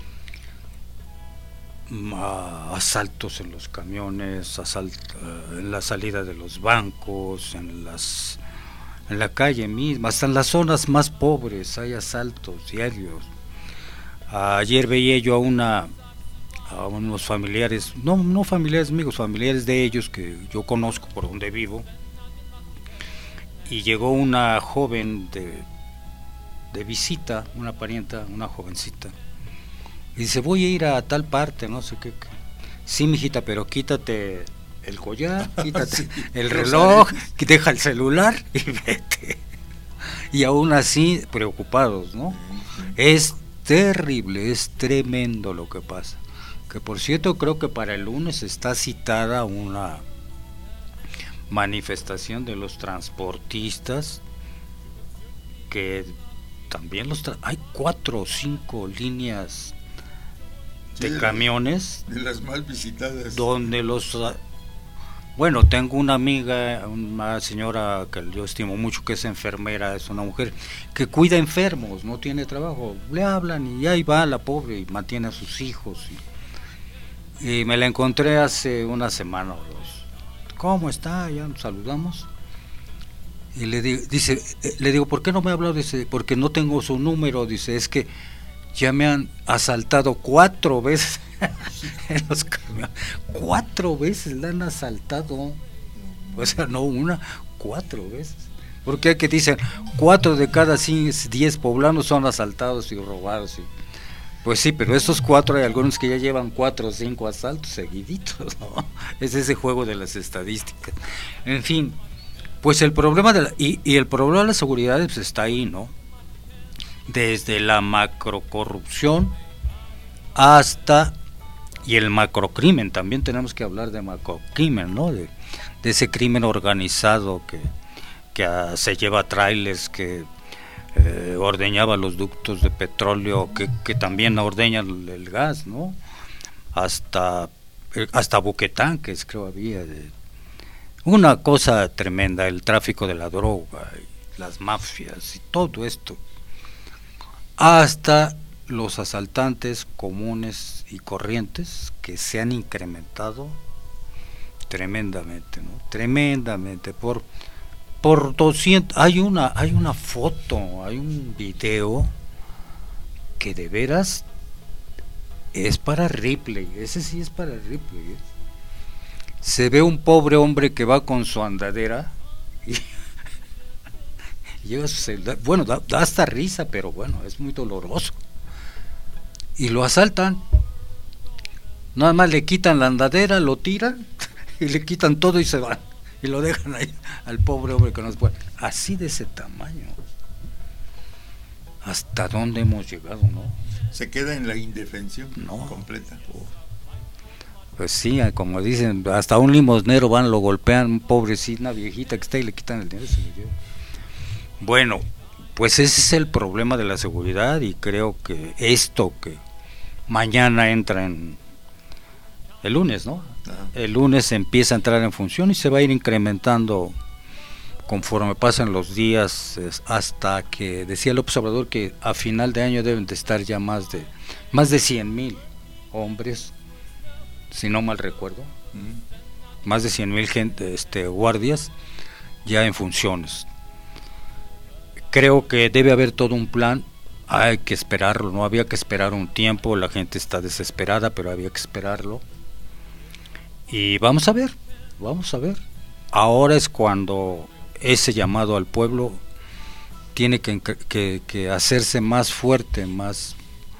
asaltos en los camiones, asaltos en la salida de los bancos, en las en la calle misma, hasta en las zonas más pobres hay asaltos diarios. Ayer veía yo a una a unos familiares, no no familiares amigos, familiares de ellos que yo conozco por donde vivo, y llegó una joven de de visita, una parienta, una jovencita. Y dice, voy a ir a tal parte, no sé qué. qué. Sí, mijita, pero quítate el collar, quítate sí, el reloj, deja el celular y vete. Y aún así, preocupados, ¿no? Sí, sí. Es terrible, es tremendo lo que pasa. Que por cierto, creo que para el lunes está citada una manifestación de los transportistas, que también los... Tra- hay cuatro o cinco líneas de, de camiones de las más visitadas, donde los bueno, tengo una amiga, una señora que yo estimo mucho, que es enfermera, es una mujer que cuida enfermos, no tiene trabajo, le hablan y ahí va la pobre y mantiene a sus hijos, y, y me la encontré hace una semana o dos. ¿Cómo está? Ya nos saludamos Y le digo, dice, eh, le digo, ¿por qué no me ha hablado? Dice, porque no tengo su número. Dice, es que ya me han asaltado cuatro veces en los camiones. Cuatro veces la han asaltado. O sea, no una, cuatro veces. Porque hay que dicen, cuatro de cada diez poblanos son asaltados y robados. Y, pues sí, pero estos cuatro hay algunos que ya llevan cuatro o cinco asaltos seguiditos, ¿no? Es ese juego de las estadísticas. En fin, pues el problema de la, y, y el problema de la seguridad pues está ahí, ¿no? Desde la macrocorrupción hasta y el macrocrimen. También tenemos que hablar de macrocrimen, ¿no? De, de ese crimen organizado que, que a, se lleva trailers, que eh, ordeñaba los ductos de petróleo, que, que también ordeña el, el gas, ¿no? Hasta hasta buquetanques creo había de, una cosa tremenda, el tráfico de la droga, y las mafias y todo esto, hasta los asaltantes comunes y corrientes que se han incrementado tremendamente, ¿no? Tremendamente por por doscientos. Hay una hay una foto, hay un video que de veras es para Ripley, ese sí es para Ripley, ¿eh? Se ve un pobre hombre que va con su andadera y lleva su celular. Bueno, da, da hasta risa, pero bueno, es muy doloroso. Y lo asaltan. Nada más le quitan la andadera, lo tiran y le quitan todo y se van. Y lo dejan ahí al pobre hombre que no se puede. Así de ese tamaño. ¿Hasta dónde hemos llegado, no? Se queda en la indefensión no. completa. Pues sí, como dicen, hasta un limosnero van, lo golpean, pobrecita, una viejita que está y le quitan el dinero y se lo llevan. Bueno, pues ese es el problema de la seguridad, y creo que esto que mañana entra en el lunes, ¿no? Ajá. El lunes empieza a entrar en función y se va a ir incrementando conforme pasan los días, hasta que decía López Obrador que a final de año deben de estar ya más de más de cien mil hombres, si no mal recuerdo, mm. más de cien mil gente, este, guardias ya en funciones. Creo que debe haber todo un plan, hay que esperarlo, no había que esperar un tiempo, la gente está desesperada, pero había que esperarlo. Y vamos a ver, vamos a ver. Ahora es cuando ese llamado al pueblo tiene que, que, que hacerse más fuerte, más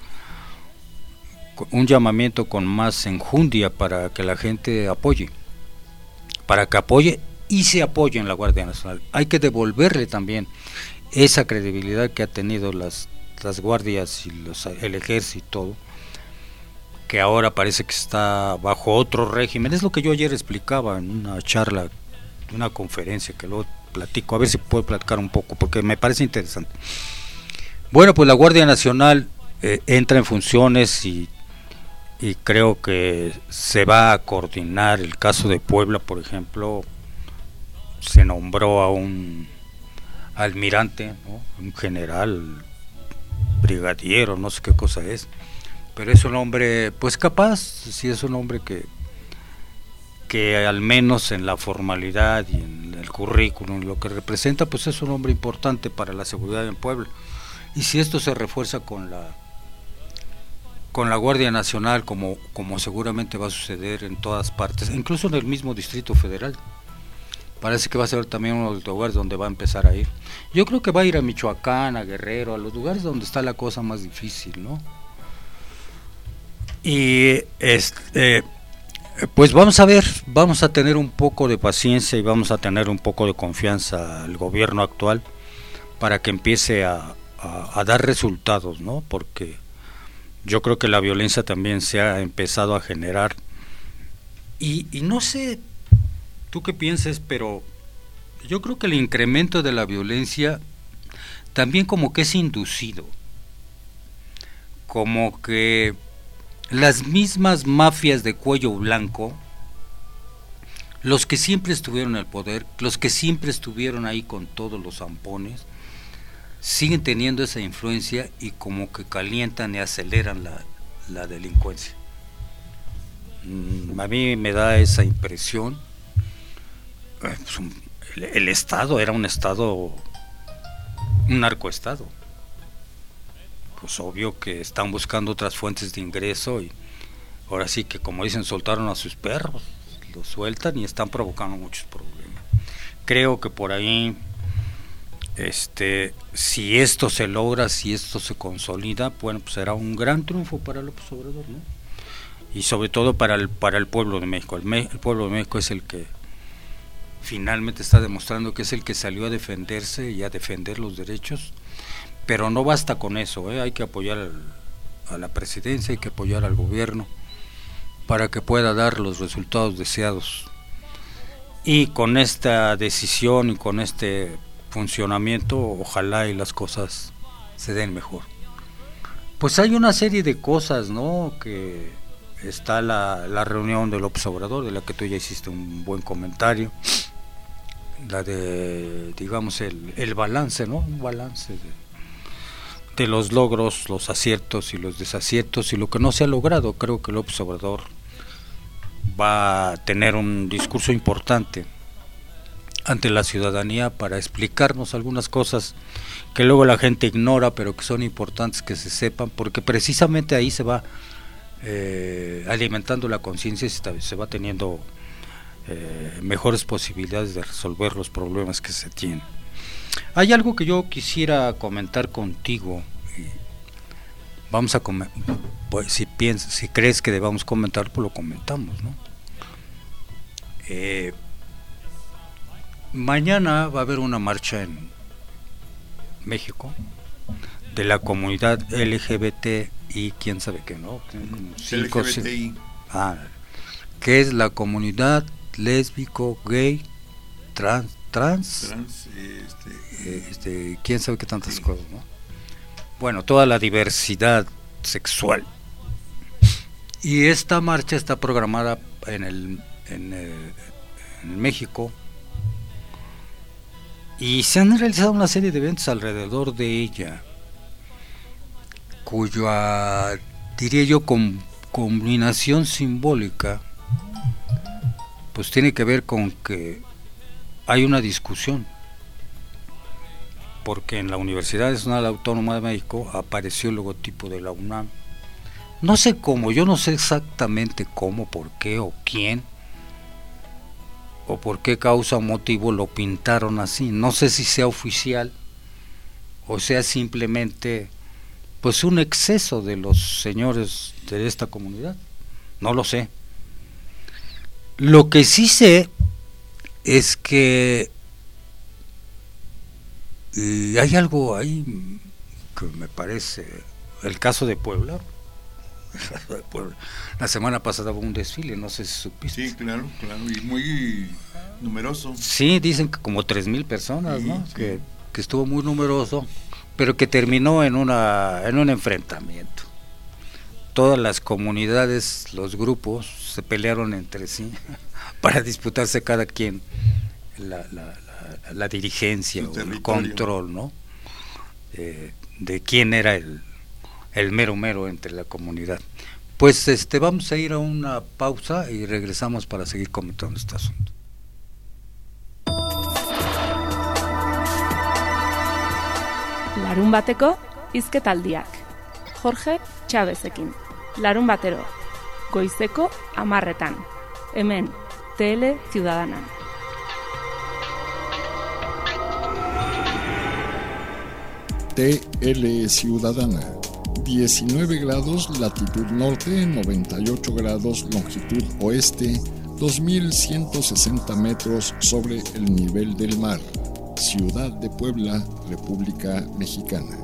un llamamiento con más enjundia para que la gente apoye, para que apoye y se apoye en la Guardia Nacional. Hay que devolverle también esa credibilidad que ha tenido las, las guardias y los, el ejército, todo, que ahora parece que está bajo otro régimen. Es lo que yo ayer explicaba en una charla, una conferencia que luego platico, a ver si puedo platicar un poco porque me parece interesante. Bueno, pues la Guardia Nacional eh, entra en funciones y, y creo que se va a coordinar. El caso de Puebla, por ejemplo, se nombró a un almirante, ¿no? Un general, brigadiero, no sé qué cosa es, pero es un hombre pues capaz, sí es un hombre que que al menos en la formalidad y en el currículum, lo que representa, pues es un hombre importante para la seguridad en Puebla. Y si esto se refuerza con la con la Guardia Nacional, como, como seguramente va a suceder en todas partes, incluso en el mismo Distrito Federal, parece que va a ser también uno de los lugares donde va a empezar a ir. Yo creo que va a ir a Michoacán, a Guerrero, a los lugares donde está la cosa más difícil, ¿no? Y este... pues vamos a ver, vamos a tener un poco de paciencia y vamos a tener un poco de confianza al gobierno actual para que empiece a, a, a dar resultados, ¿no? Porque yo creo que la violencia también se ha empezado a generar y, y no sé tú qué pienses, pero yo creo que el incremento de la violencia también como que es inducido, como que las mismas mafias de cuello blanco, los que siempre estuvieron en el poder, los que siempre estuvieron ahí con todos los zampones, siguen teniendo esa influencia y como que calientan y aceleran la, la delincuencia. Mm, a mí me da esa impresión. el, el Estado era un Estado, un narcoestado. Pues obvio que están buscando otras fuentes de ingreso y ahora sí que, como dicen, soltaron a sus perros, los sueltan y están provocando muchos problemas. Creo que por ahí, este, si esto se logra, si esto se consolida, bueno, pues será un gran triunfo para López Obrador, ¿no? Y sobre todo para el para el pueblo de México. El, Me, el pueblo de México es el que finalmente está demostrando que es el que salió a defenderse y a defender los derechos. Pero no basta con eso, ¿eh? Hay que apoyar al, a la presidencia, hay que apoyar al gobierno para que pueda dar los resultados deseados. Y con esta decisión y con este funcionamiento, ojalá y las cosas se den mejor. Pues hay una serie de cosas, ¿no? Que está la, la reunión de López Obrador, de la que tú ya hiciste un buen comentario, la de, digamos, el, el balance, ¿no? Un balance de de los logros, los aciertos y los desaciertos y lo que no se ha logrado. Creo que López Obrador va a tener un discurso importante ante la ciudadanía para explicarnos algunas cosas que luego la gente ignora, pero que son importantes que se sepan, porque precisamente ahí se va eh, alimentando la conciencia y se, se va teniendo eh, mejores posibilidades de resolver los problemas que se tienen. Hay algo que yo quisiera comentar contigo. Y vamos a comer, pues si piensas, si crees que debamos comentar, pues lo comentamos, ¿no? Eh, mañana va a haber una marcha en México de la comunidad L G B T I, quién sabe qué, ¿no? Cinco, L G B T I. Ah, que es la comunidad lésbico, gay, trans, trans, Trans, este, eh, este, quién sabe qué tantas sí. cosas, ¿no? Bueno, toda la diversidad sexual. Y esta marcha está programada en el en, eh, en México y se han realizado una serie de eventos alrededor de ella, cuya, diría yo, con combinación simbólica pues tiene que ver con que hay una discusión, porque en la Universidad Nacional Autónoma de México apareció el logotipo de la UNAM. No sé cómo, yo no sé exactamente cómo, por qué o quién, o por qué causa o motivo lo pintaron así. No sé si sea oficial o sea simplemente pues un exceso de los señores de esta comunidad. No lo sé. Lo que sí sé es que y hay algo ahí que me parece, el caso de Puebla. La semana pasada hubo un desfile, no sé si supiste. Sí, claro, claro, y muy numeroso. Sí, dicen que como tres mil personas, sí, ¿no? Sí. Que, que estuvo muy numeroso, pero que terminó en una en un enfrentamiento. Todas las comunidades, los grupos se pelearon entre sí para disputarse cada quien la, la, la, la dirigencia o el control, ¿no? Eh, de quién era el, el mero mero entre la comunidad. Pues este vamos a ir a una pausa y regresamos para seguir comentando este asunto. Larun bateko hizketaldiak. Jorge Chavezekin. Larun batero. Goizeko amarretan. Hemen T L Ciudadana. T L Ciudadana. diecinueve grados latitud norte, noventa y ocho grados longitud oeste, dos mil ciento sesenta metros sobre el nivel del mar. Ciudad de Puebla, República Mexicana.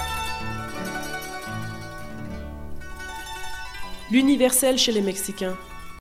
L'universel chez les Mexicains.